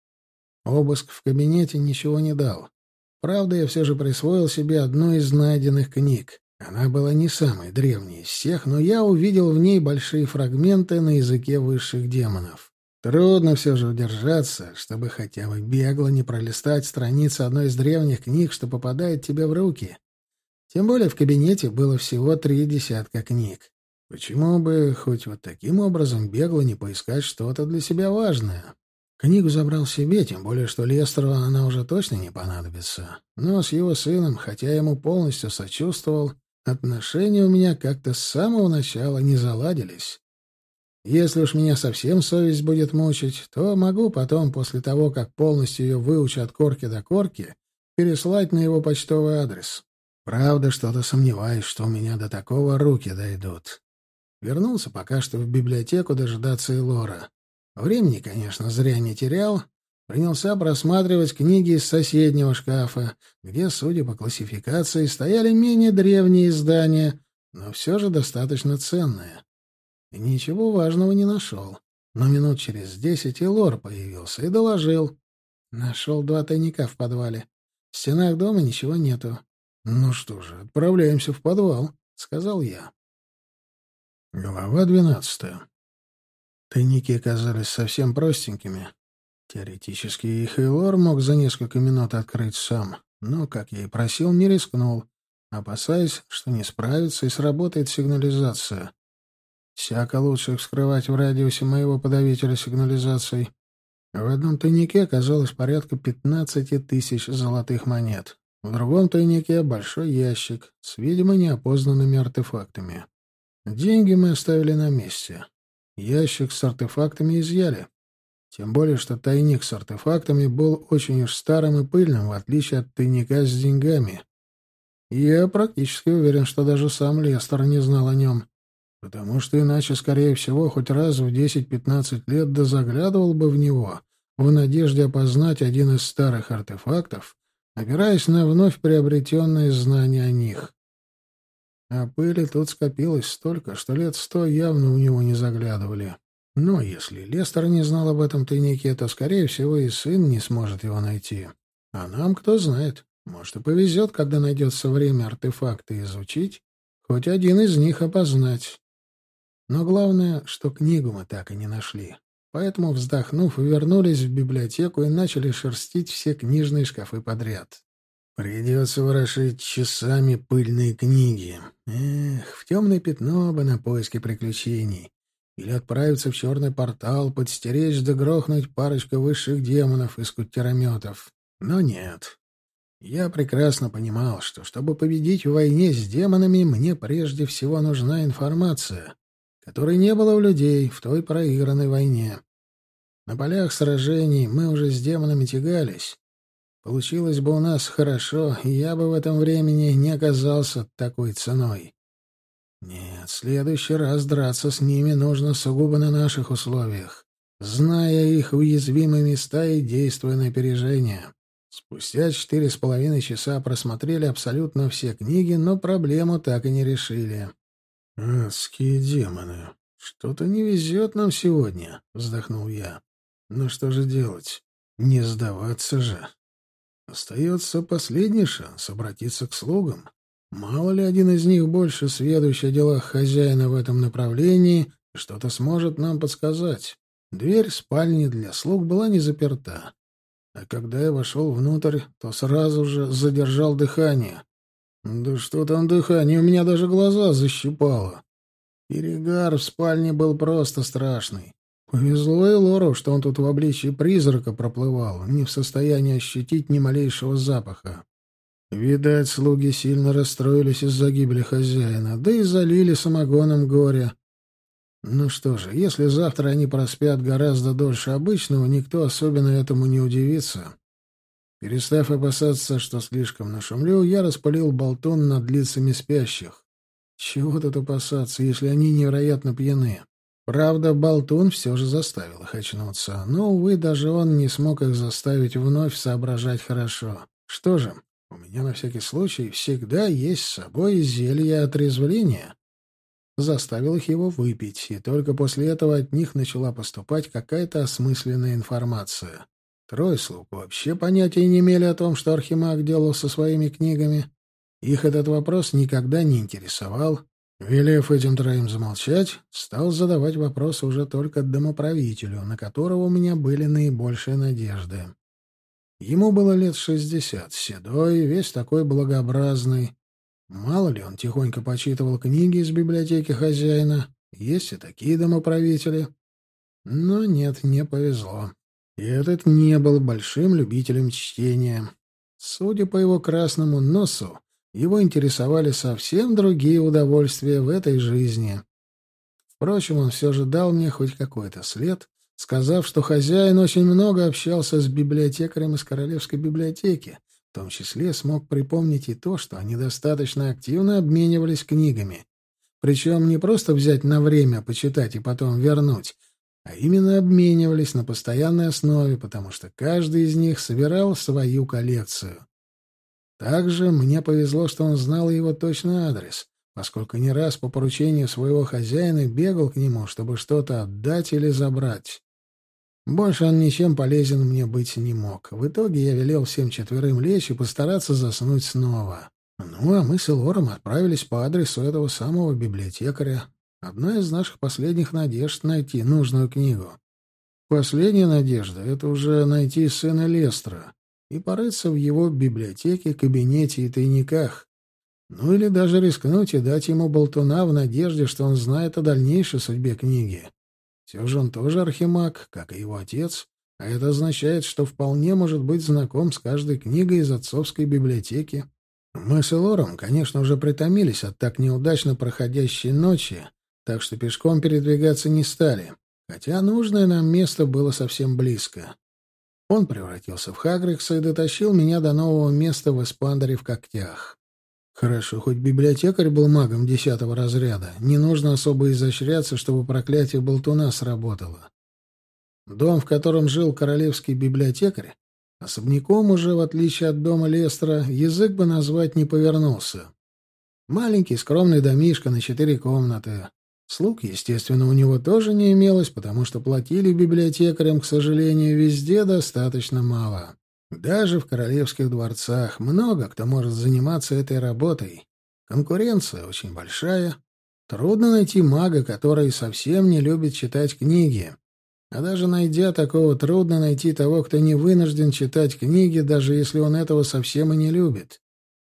Обыск в кабинете ничего не дал. Правда, я все же присвоил себе одну из найденных книг. Она была не самой древней из всех, но я увидел в ней большие фрагменты на языке высших демонов. Трудно все же удержаться, чтобы хотя бы бегло не пролистать страницы одной из древних книг, что попадает тебе в руки. Тем более в кабинете было всего 3 десятка книг. Почему бы хоть вот таким образом бегло не поискать что-то для себя важное? Книгу забрал себе, тем более, что Лестеру она уже точно не понадобится. Но с его сыном, хотя я ему полностью сочувствовал, отношения у меня как-то с самого начала не заладились. Если уж меня совсем совесть будет мучить, то могу потом, после того, как полностью ее выучу от корки до корки, переслать на его почтовый адрес. Правда, что-то сомневаюсь, что у меня до такого руки дойдут. Вернулся пока что в библиотеку дожидаться Элора. Времени, конечно, зря не терял. Принялся просматривать книги из соседнего шкафа, где, судя по классификации, стояли менее древние издания, но все же достаточно ценные. И ничего важного не нашел. Но минут через 10 Элор появился и доложил. Нашел 2 тайника в подвале. В стенах дома ничего нету. «Ну что же, отправляемся в подвал», — сказал я. Глава 12. Тайники оказались совсем простенькими. Теоретически их Элор мог за несколько минут открыть сам, но, как я и просил, не рискнул, опасаясь, что не справится и сработает сигнализация. Всяко лучше их вскрывать в радиусе моего подавителя сигнализаций. В одном тайнике оказалось порядка 15 тысяч золотых монет. В другом тайнике большой ящик с, видимо, неопознанными артефактами. Деньги мы оставили на месте. Ящик с артефактами изъяли. Тем более, что тайник с артефактами был очень уж старым и пыльным, в отличие от тайника с деньгами. Я практически уверен, что даже сам Лестер не знал о нем, потому что иначе, скорее всего, хоть раз в 10-15 лет заглядывал бы в него, в надежде опознать один из старых артефактов, опираясь на вновь приобретенные знания о них. А пыли тут скопилось столько, что лет 100 явно у него не заглядывали. Но если Лестер не знал об этом тайнике, то, скорее всего, и сын не сможет его найти. А нам, кто знает, может и повезет, когда найдется время артефакты изучить, хоть один из них опознать. Но главное, что книгу мы так и не нашли. Поэтому, вздохнув, вернулись в библиотеку и начали шерстить все книжные шкафы подряд. Придется ворошить часами пыльные книги. Эх, в темное пятно бы на поиски приключений. Или отправиться в черный портал, подстеречь да грохнуть парочку высших демонов из куттерометов. Но нет. Я прекрасно понимал, что, чтобы победить в войне с демонами, мне прежде всего нужна информация, которой не было у людей в той проигранной войне. На полях сражений мы уже с демонами тягались. Получилось бы у нас хорошо, и я бы в этом времени не оказался такой ценой. Нет, в следующий раз драться с ними нужно сугубо на наших условиях, зная их уязвимые места и действуя на опережение. Спустя 4,5 часа просмотрели абсолютно все книги, но проблему так и не решили. «Адские демоны! Что-то не везет нам сегодня», — вздохнул я. «Ну что же делать? Не сдаваться же. Остается последний шанс обратиться к слугам. Мало ли один из них больше сведущий о делах хозяина в этом направлении и что-то сможет нам подсказать». Дверь спальни для слуг была не заперта. А когда я вошел внутрь, то сразу же задержал дыхание. Да что там дыхание, у меня даже глаза защипало. Перегар в спальне был просто страшный. Повезло Элору, что он тут в обличии призрака проплывал, не в состоянии ощутить ни малейшего запаха. Видать, слуги сильно расстроились из-за гибели хозяина, да и залили самогоном горе. Ну что же, если завтра они проспят гораздо дольше обычного, никто особенно этому не удивится. Перестав опасаться, что слишком нашумлю, я распалил болтун над лицами спящих. Чего тут опасаться, если они невероятно пьяны? Правда, болтун все же заставил их очнуться, но, увы, даже он не смог их заставить вновь соображать хорошо. Что же, у меня на всякий случай всегда есть с собой зелье отрезвления. Заставил их его выпить, и только после этого от них начала поступать какая-то осмысленная информация. Трое слуг вообще понятия не имели о том, что Архимаг делал со своими книгами. Их этот вопрос никогда не интересовал. Велев этим троим замолчать, стал задавать вопросы уже только домоправителю, на которого у меня были наибольшие надежды. Ему было лет 60, седой, весь такой благообразный. Мало ли, он тихонько почитывал книги из библиотеки хозяина. Есть и такие домоправители. Но нет, не повезло. И этот не был большим любителем чтения. Судя по его красному носу, его интересовали совсем другие удовольствия в этой жизни. Впрочем, он все же дал мне хоть какой-то след, сказав, что хозяин очень много общался с библиотекарем из Королевской библиотеки, в том числе смог припомнить и то, что они достаточно активно обменивались книгами. Причем не просто взять на время, почитать и потом вернуть, а именно обменивались на постоянной основе, потому что каждый из них собирал свою коллекцию. Также мне повезло, что он знал его точный адрес, поскольку не раз по поручению своего хозяина бегал к нему, чтобы что-то отдать или забрать. Больше он ничем полезен мне быть не мог. В итоге я велел всем четверым лечь и постараться заснуть снова. Ну, а мы с Элором отправились по адресу этого самого библиотекаря. Одна из наших последних надежд — найти нужную книгу. Последняя надежда — это уже найти сына Лестра и порыться в его библиотеке, кабинете и тайниках. Ну или даже рискнуть и дать ему болтуна в надежде, что он знает о дальнейшей судьбе книги. Все же он тоже архимаг, как и его отец, а это означает, что вполне может быть знаком с каждой книгой из отцовской библиотеки. Мы с Элором, конечно, уже притомились от так неудачно проходящей ночи, так что пешком передвигаться не стали, хотя нужное нам место было совсем близко. Он превратился в Хагрикса и дотащил меня до нового места в Эспандере в когтях. Хорошо, хоть библиотекарь был магом 10-го разряда. Не нужно особо изощряться, чтобы проклятие болтуна сработало. Дом, в котором жил королевский библиотекарь, особняком уже, в отличие от дома Лестера, язык бы назвать не повернулся. Маленький скромный домишко на 4 комнаты. Слуг, естественно, у него тоже не имелось, потому что платили библиотекарям, к сожалению, везде достаточно мало. Даже в королевских дворцах много кто может заниматься этой работой. Конкуренция очень большая. Трудно найти мага, который совсем не любит читать книги. А даже найдя такого, трудно найти того, кто не вынужден читать книги, даже если он этого совсем и не любит.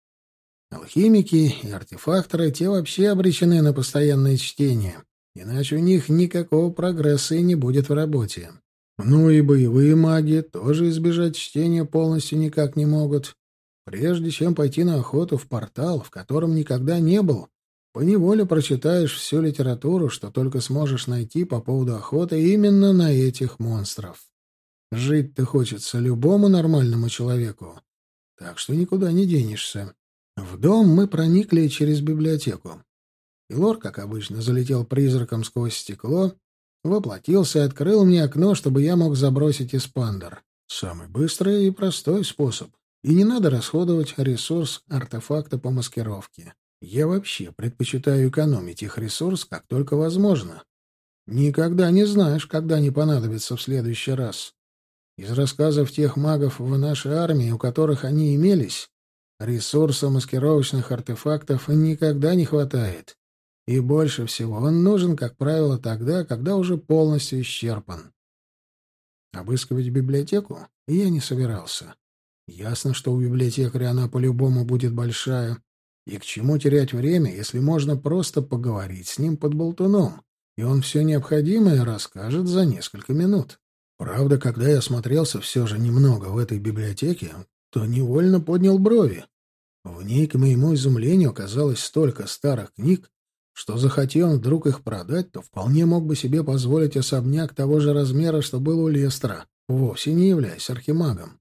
Алхимики и артефакторы, те вообще обречены на постоянное чтение, иначе у них никакого прогресса и не будет в работе. Ну и боевые маги тоже избежать чтения полностью никак не могут. Прежде чем пойти на охоту в портал, в котором никогда не был, поневоле прочитаешь всю литературу, что только сможешь найти по поводу охоты именно на этих монстров. Жить-то хочется любому нормальному человеку, так что никуда не денешься. В дом мы проникли через библиотеку. Илор, как обычно, залетел призраком сквозь стекло, воплотился и открыл мне окно, чтобы я мог забросить эспандер. Самый быстрый и простой способ. И не надо расходовать ресурс артефакта по маскировке. Я вообще предпочитаю экономить их ресурс как только возможно. Никогда не знаешь, когда они понадобятся в следующий раз. Из рассказов тех магов в нашей армии, у которых они имелись, ресурса маскировочных артефактов никогда не хватает. И больше всего он нужен, как правило, тогда, когда уже полностью исчерпан. Обыскивать библиотеку я не собирался. Ясно, что у библиотекаря она по-любому будет большая. И к чему терять время, если можно просто поговорить с ним под болтуном, и он все необходимое расскажет за несколько минут. Правда, когда я осмотрелся все же немного в этой библиотеке, то невольно поднял брови. В ней, к моему изумлению, оказалось столько старых книг, что, захотел он вдруг их продать, то вполне мог бы себе позволить особняк того же размера, что был у Лестера, вовсе не являясь архимагом.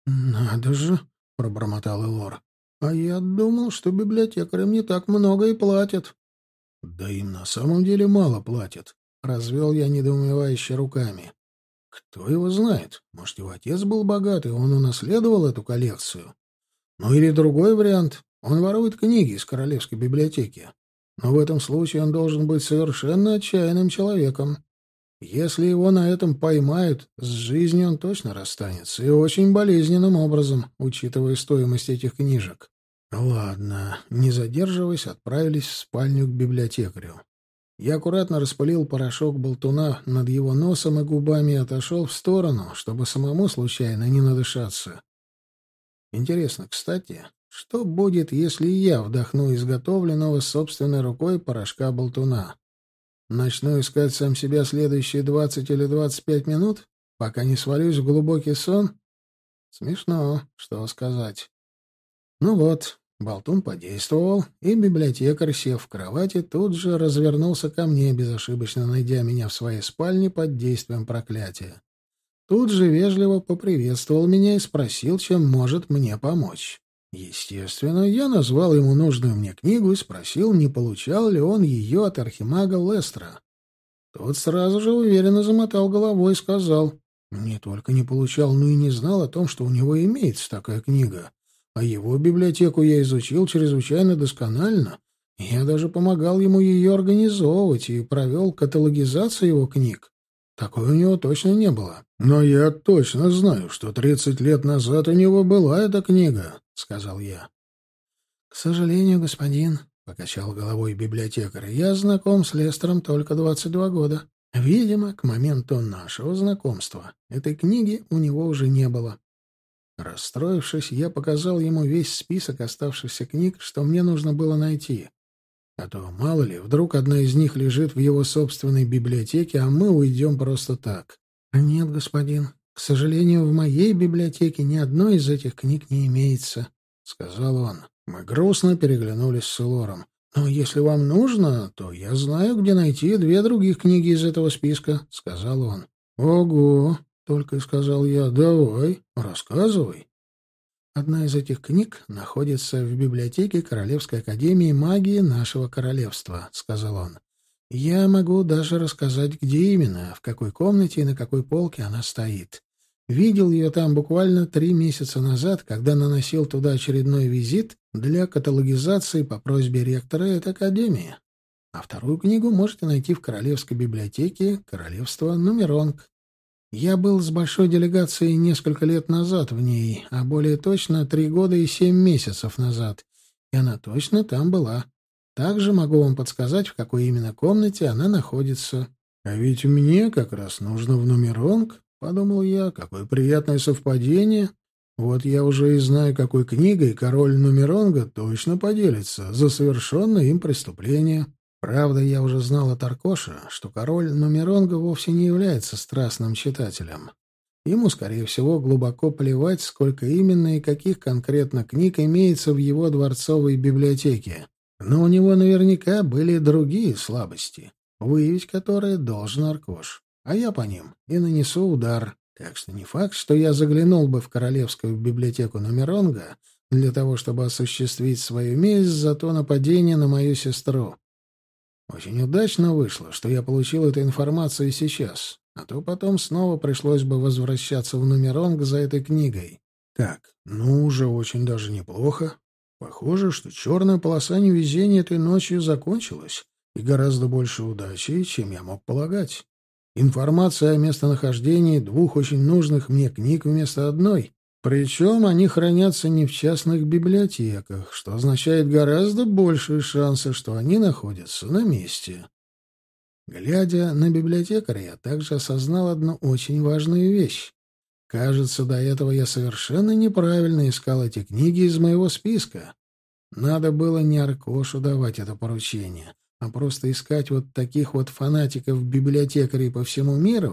«Надо же!» — пробормотал Элор. «А я думал, что библиотекарям не так много и платят». «Да им на самом деле мало платят», — развел я недоумевающе руками. «Кто его знает? Может, его отец был богат, и он унаследовал эту коллекцию? Ну или другой вариант. Он ворует книги из королевской библиотеки. Но в этом случае он должен быть совершенно отчаянным человеком. Если его на этом поймают, с жизнью он точно расстанется, и очень болезненным образом, учитывая стоимость этих книжек». Ладно, не задерживаясь, отправились в спальню к библиотекарю. Я аккуратно распылил порошок болтуна над его носом и губами и отошел в сторону, чтобы самому случайно не надышаться. Интересно, кстати, что будет, если я вдохну изготовленного собственной рукой порошка болтуна? Начну искать сам себя следующие 20 или 25 минут, пока не свалюсь в глубокий сон? Смешно, что сказать. Ну вот, болтун подействовал, и библиотекарь, сев в кровати, тут же развернулся ко мне, безошибочно найдя меня в своей спальне под действием проклятия. Тут же вежливо поприветствовал меня и спросил, чем может мне помочь. Естественно, я назвал ему нужную мне книгу и спросил, не получал ли он ее от архимага Лестера. Тот сразу же уверенно замотал головой и сказал: «Не только не получал, но и не знал о том, что у него имеется такая книга. А его библиотеку я изучил чрезвычайно досконально. Я даже помогал ему ее организовывать и провел каталогизацию его книг. Такой у него точно не было. Но я точно знаю, что 30 лет назад у него была эта книга», — сказал я. «К сожалению, господин», — покачал головой библиотекарь, — «я знаком с Лестером только 22 года. Видимо, к моменту нашего знакомства этой книги у него уже не было». Расстроившись, я показал ему весь список оставшихся книг, что мне нужно было найти. А то, мало ли, вдруг одна из них лежит в его собственной библиотеке, а мы уйдем просто так. «Нет, господин, к сожалению, в моей библиотеке ни одной из этих книг не имеется», — сказал он. Мы грустно переглянулись с Элором. «Но если вам нужно, то я знаю, где найти 2 других книги из этого списка», — сказал он. «Ого!» — только и сказал я. «Давай, рассказывай». «Одна из этих книг находится в библиотеке Королевской академии магии нашего королевства», — сказал он. «Я могу даже рассказать, где именно, в какой комнате и на какой полке она стоит. Видел ее там буквально 3 месяца назад, когда наносил туда очередной визит для каталогизации по просьбе ректора этой академии. А вторую книгу можете найти в Королевской библиотеке Королевства Нумеронг. Я был с большой делегацией несколько лет назад в ней, а более точно 3 года и 7 месяцев назад, и она точно там была. Также могу вам подсказать, в какой именно комнате она находится». «А ведь мне как раз нужно в Нумеронг», — подумал я. «Какое приятное совпадение. Вот я уже и знаю, какой книгой король Нумеронга точно поделится за совершенное им преступление». Правда, я уже знал от Аркоша, что король Нумеронга вовсе не является страстным читателем. Ему, скорее всего, глубоко плевать, сколько именно и каких конкретно книг имеется в его дворцовой библиотеке. Но у него наверняка были другие слабости, выявить которые должен Аркош. А я по ним и нанесу удар. Так что не факт, что я заглянул бы в королевскую библиотеку Нумеронга для того, чтобы осуществить свою месть за то нападение на мою сестру. Очень удачно вышло, что я получил эту информацию сейчас, а то потом снова пришлось бы возвращаться в Нумеронг за этой книгой. Так, ну уже очень даже неплохо. Похоже, что черная полоса невезения этой ночью закончилась, и гораздо больше удачи, чем я мог полагать. Информация о местонахождении 2 очень нужных мне книг вместо одной. Причем они хранятся не в частных библиотеках, что означает гораздо большие шансы, что они находятся на месте. Глядя на библиотекаря, я также осознал одну очень важную вещь. Кажется, до этого я совершенно неправильно искал эти книги из моего списка. Надо было не Аркошу давать это поручение, а просто искать вот таких вот фанатиков-библиотекарей по всему миру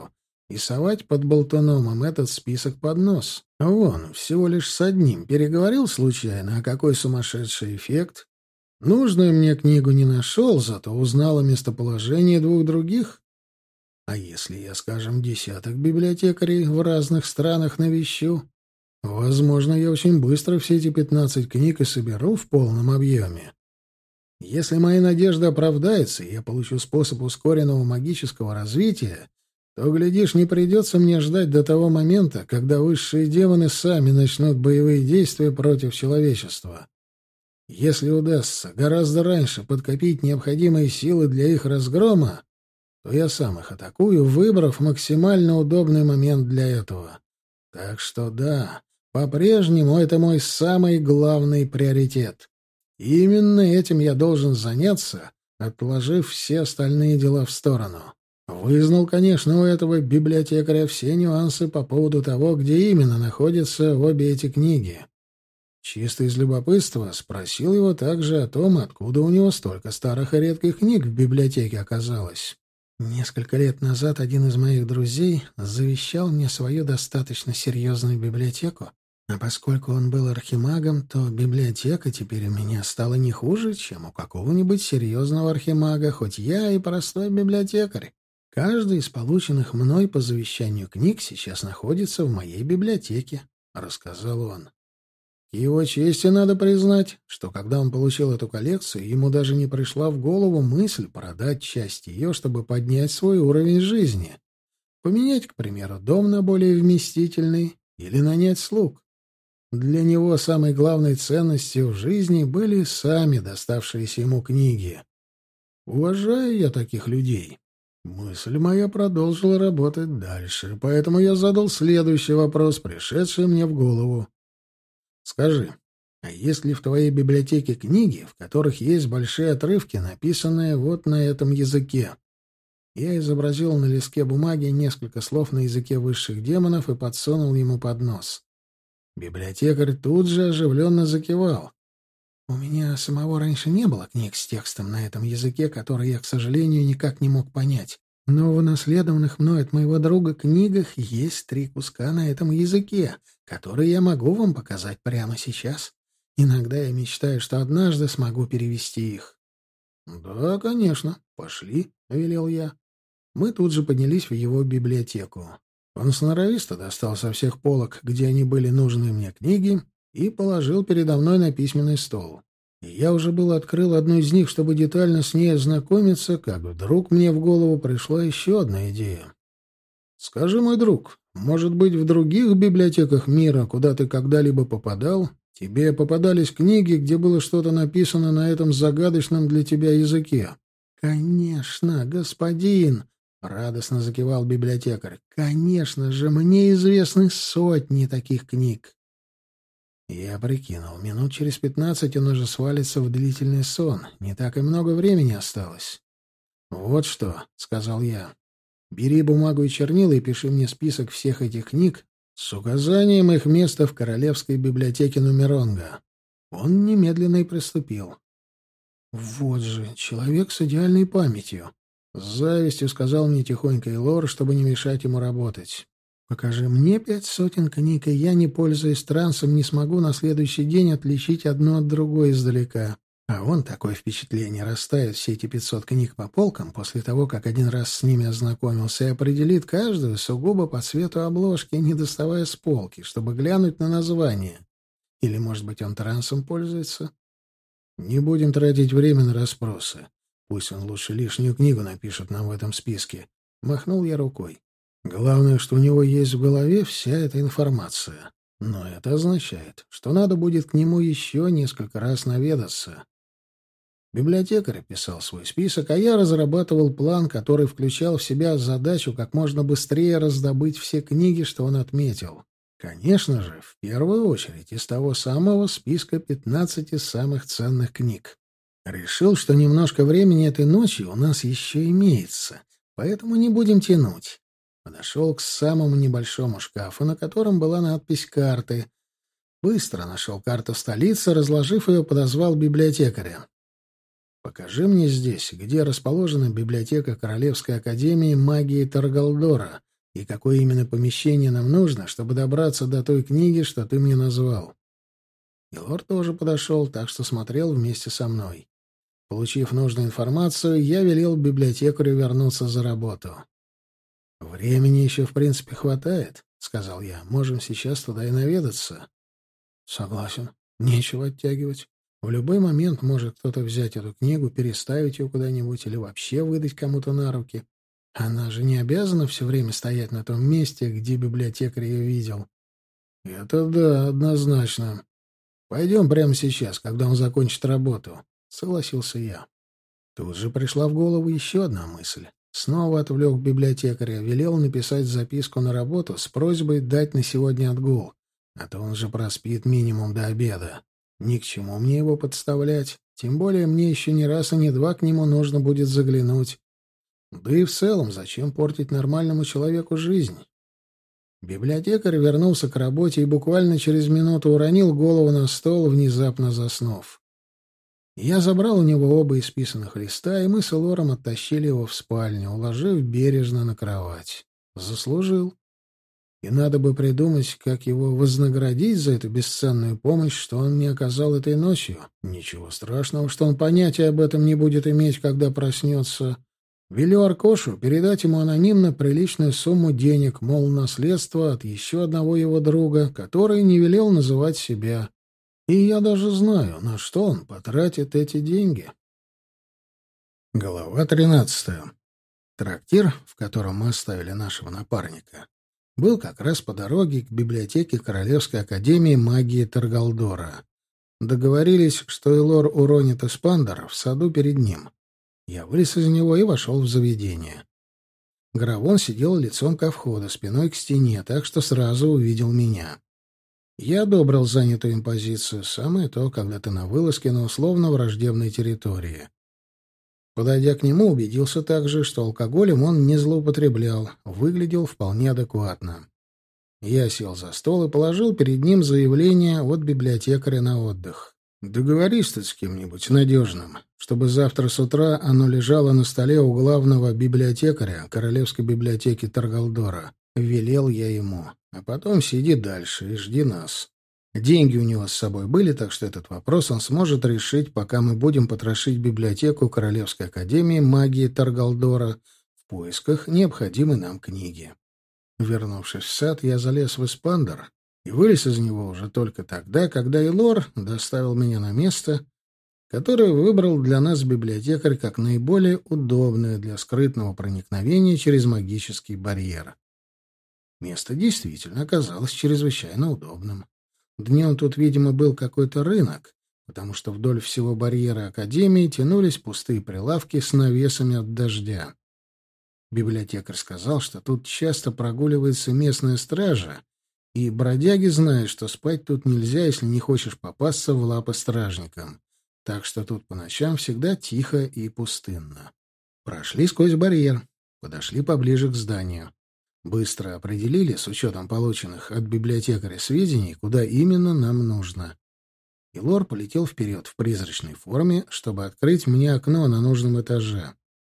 и совать под болтуном им этот список под нос. А он всего лишь с одним переговорил случайно, а какой сумасшедший эффект. Нужную мне книгу не нашел, зато узнал о местоположении двух других. А если я, скажем, десяток библиотекарей в разных странах навещу? Возможно, я очень быстро все эти 15 книг и соберу в полном объеме. Если мои надежды оправдаются, и я получу способ ускоренного магического развития, то, глядишь, не придется мне ждать до того момента, когда высшие демоны сами начнут боевые действия против человечества. Если удастся гораздо раньше подкопить необходимые силы для их разгрома, то я сам их атакую, выбрав максимально удобный момент для этого. Так что да, по-прежнему это мой самый главный приоритет. И именно этим я должен заняться, отложив все остальные дела в сторону. Вызнал, конечно, у этого библиотекаря все нюансы по поводу того, где именно находятся обе эти книги. Чисто из любопытства спросил его также о том, откуда у него столько старых и редких книг в библиотеке оказалось. Несколько лет назад один из моих друзей завещал мне свою достаточно серьезную библиотеку, а поскольку он был архимагом, то библиотека теперь у меня стала не хуже, чем у какого-нибудь серьезного архимага, хоть я и простой библиотекарь. Каждый из полученных мной по завещанию книг сейчас находится в моей библиотеке, — рассказал он. К его чести надо признать, что когда он получил эту коллекцию, ему даже не пришла в голову мысль продать часть ее, чтобы поднять свой уровень жизни. Поменять, к примеру, дом на более вместительный или нанять слуг. Для него самой главной ценностью в жизни были сами доставшиеся ему книги. Уважаю я таких людей. Мысль моя продолжила работать дальше, поэтому я задал следующий вопрос, пришедший мне в голову. Скажи, а есть ли в твоей библиотеке книги, в которых есть большие отрывки, написанные вот на этом языке? Я изобразил на листке бумаги несколько слов на языке высших демонов и подсунул ему под нос. Библиотекарь тут же оживленно закивал. У меня самого раньше не было книг с текстом на этом языке, который я, к сожалению, никак не мог понять. Но в унаследованных мной от моего друга книгах есть 3 куска на этом языке, которые я могу вам показать прямо сейчас. Иногда я мечтаю, что однажды смогу перевести их. — Да, конечно, пошли, — велел я. Мы тут же поднялись в его библиотеку. Он сноровисто достал со всех полок, где они были нужны мне книги, и положил передо мной на письменный стол. И я уже было открыл одну из них, чтобы детально с ней ознакомиться, как вдруг мне в голову пришла еще одна идея. «Скажи, мой друг, может быть, в других библиотеках мира, куда ты когда-либо попадал, тебе попадались книги, где было что-то написано на этом загадочном для тебя языке?» «Конечно, господин!» — радостно закивал библиотекарь. «Конечно же, мне известны сотни таких книг». Я прикинул, минут через 15 он уже свалится в длительный сон. Не так и много времени осталось. «Вот что», — сказал я, — «бери бумагу и чернила и пиши мне список всех этих книг с указанием их места в Королевской библиотеке Нумеронга». Он немедленно и приступил. «Вот же, человек с идеальной памятью», — с завистью сказал мне тихонько Эйлор, чтобы не мешать ему работать. «Покажи мне 500 книг, и я, не пользуясь трансом, не смогу на следующий день отличить одну от другой издалека. А он такое впечатление расставит все эти 500 книг по полкам после того, как один раз с ними ознакомился, и определит каждую сугубо по цвету обложки, не доставая с полки, чтобы глянуть на название. Или, может быть, он трансом пользуется? Не будем тратить время на расспросы. Пусть он лучше лишнюю книгу напишет нам в этом списке». Махнул я рукой. Главное, что у него есть в голове вся эта информация. Но это означает, что надо будет к нему еще несколько раз наведаться. Библиотекарь писал свой список, а я разрабатывал план, который включал в себя задачу как можно быстрее раздобыть все книги, что он отметил. Конечно же, в первую очередь из того самого списка 15 самых ценных книг. Решил, что немножко времени этой ночью у нас еще имеется, поэтому не будем тянуть. Подошел к самому небольшому шкафу, на котором была надпись «Карты». Быстро нашел карту столицы, разложив ее, подозвал библиотекаря. «Покажи мне здесь, где расположена библиотека Королевской академии магии Таргалдора, и какое именно помещение нам нужно, чтобы добраться до той книги, что ты мне назвал. Илор тоже подошел, так что смотрел вместе со мной. Получив нужную информацию, я велел библиотекарю вернуться за работу. «Времени еще, в принципе, хватает», — сказал я. «Можем сейчас туда и наведаться». «Согласен. Нечего оттягивать. В любой момент может кто-то взять эту книгу, переставить ее куда-нибудь или вообще выдать кому-то на руки. Она же не обязана все время стоять на том месте, где библиотекарь ее видел». «Это да, однозначно. Пойдем прямо сейчас, когда он закончит работу», — согласился я. Тут же пришла в голову еще одна мысль. Снова отвлек библиотекаря, велел написать записку на работу с просьбой дать на сегодня отгул, а то он же проспит минимум до обеда. Ни к чему мне его подставлять, тем более мне еще не раз и не два к нему нужно будет заглянуть. Да и в целом, зачем портить нормальному человеку жизнь? Библиотекарь вернулся к работе и буквально через минуту уронил голову на стол, внезапно заснув. Я забрал у него оба исписанных листа, и мы с Элором оттащили его в спальню, уложив бережно на кровать. Заслужил. И надо бы придумать, как его вознаградить за эту бесценную помощь, что он мне оказал этой ночью. Ничего страшного, что он понятия об этом не будет иметь, когда проснется. Велю Аркошу передать ему анонимно приличную сумму денег, мол, наследство от еще одного его друга, который не велел называть себя. И я даже знаю, на что он потратит эти деньги. Глава 13. Трактир, в котором мы оставили нашего напарника, был как раз по дороге к библиотеке Королевской академии магии Таргалдора. Договорились, что Элор уронит эспандер в саду перед ним. Я вылез из него и вошел в заведение. Гравон сидел лицом ко входу, спиной к стене, так что сразу увидел меня. Я одобрил занятую им позицию, самое то, когда ты на вылазке на условно враждебной территории. Подойдя к нему, убедился также, что алкоголем он не злоупотреблял, выглядел вполне адекватно. Я сел за стол и положил перед ним заявление от библиотекаря на отдых. «Договорись ты с кем-нибудь надежным, чтобы завтра с утра оно лежало на столе у главного библиотекаря Королевской библиотеки Таргалдора», — велел я ему. «А потом сиди дальше и жди нас». Деньги у него с собой были, так что этот вопрос он сможет решить, пока мы будем потрошить библиотеку Королевской академии магии Таргалдора в поисках необходимой нам книги. Вернувшись в сад, я залез в эспандер и вылез из него уже только тогда, когда Элор доставил меня на место, которое выбрал для нас библиотекарь как наиболее удобное для скрытного проникновения через магический барьер. Место действительно оказалось чрезвычайно удобным. Днем тут, видимо, был какой-то рынок, потому что вдоль всего барьера Академии тянулись пустые прилавки с навесами от дождя. Библиотекарь сказал, что тут часто прогуливается местная стража, и бродяги знают, что спать тут нельзя, если не хочешь попасться в лапы стражникам. Так что тут по ночам всегда тихо и пустынно. Прошли сквозь барьер, подошли поближе к зданию. Быстро определили, с учетом полученных от библиотекаря сведений, куда именно нам нужно. И Лор полетел вперед в призрачной форме, чтобы открыть мне окно на нужном этаже.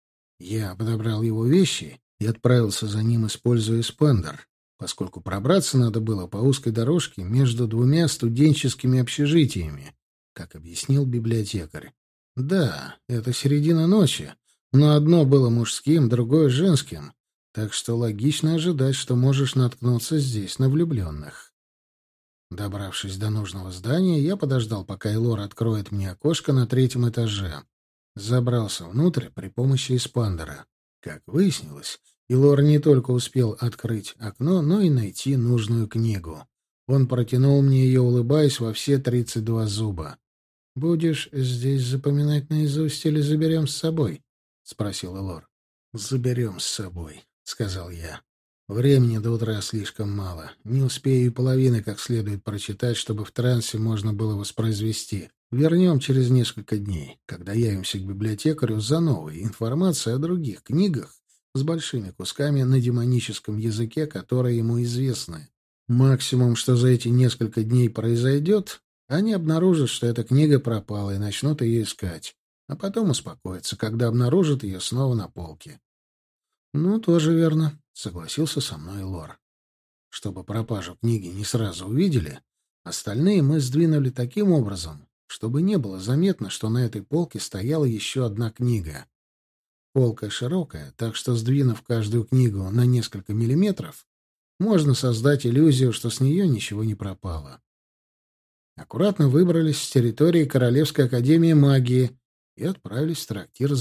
Я подобрал его вещи и отправился за ним, используя эспандер, поскольку пробраться надо было по узкой дорожке между двумя студенческими общежитиями, как объяснил библиотекарь. Да, это середина ночи, но одно было мужским, другое — женским. Так что логично ожидать, что можешь наткнуться здесь на влюбленных. Добравшись до нужного здания, я подождал, пока Элор откроет мне окошко на 3-м этаже. Забрался внутрь при помощи эспандера. Как выяснилось, Элор не только успел открыть окно, но и найти нужную книгу. Он протянул мне ее, улыбаясь во все 32 зуба. «Будешь здесь запоминать наизусть или заберем с собой?» — спросил Элор. «Заберем с собой», — сказал я. «Времени до утра слишком мало. Не успею и половины как следует прочитать, чтобы в трансе можно было воспроизвести. Вернем через несколько дней, когда явимся к библиотекарю за новой информацией о других книгах с большими кусками на демоническом языке, которые ему известны. Максимум, что за эти несколько дней произойдет, они обнаружат, что эта книга пропала, и начнут ее искать. А потом успокоятся, когда обнаружат ее снова на полке». «Ну, тоже верно. согласился со мной Лор. Чтобы пропажу книги не сразу увидели, остальные мы сдвинули таким образом, чтобы не было заметно, что на этой полке стояла еще одна книга. Полка широкая, так что, сдвинув каждую книгу на несколько миллиметров, можно создать иллюзию, что с нее ничего не пропало. Аккуратно выбрались с территории Королевской академии магии и отправились в трактир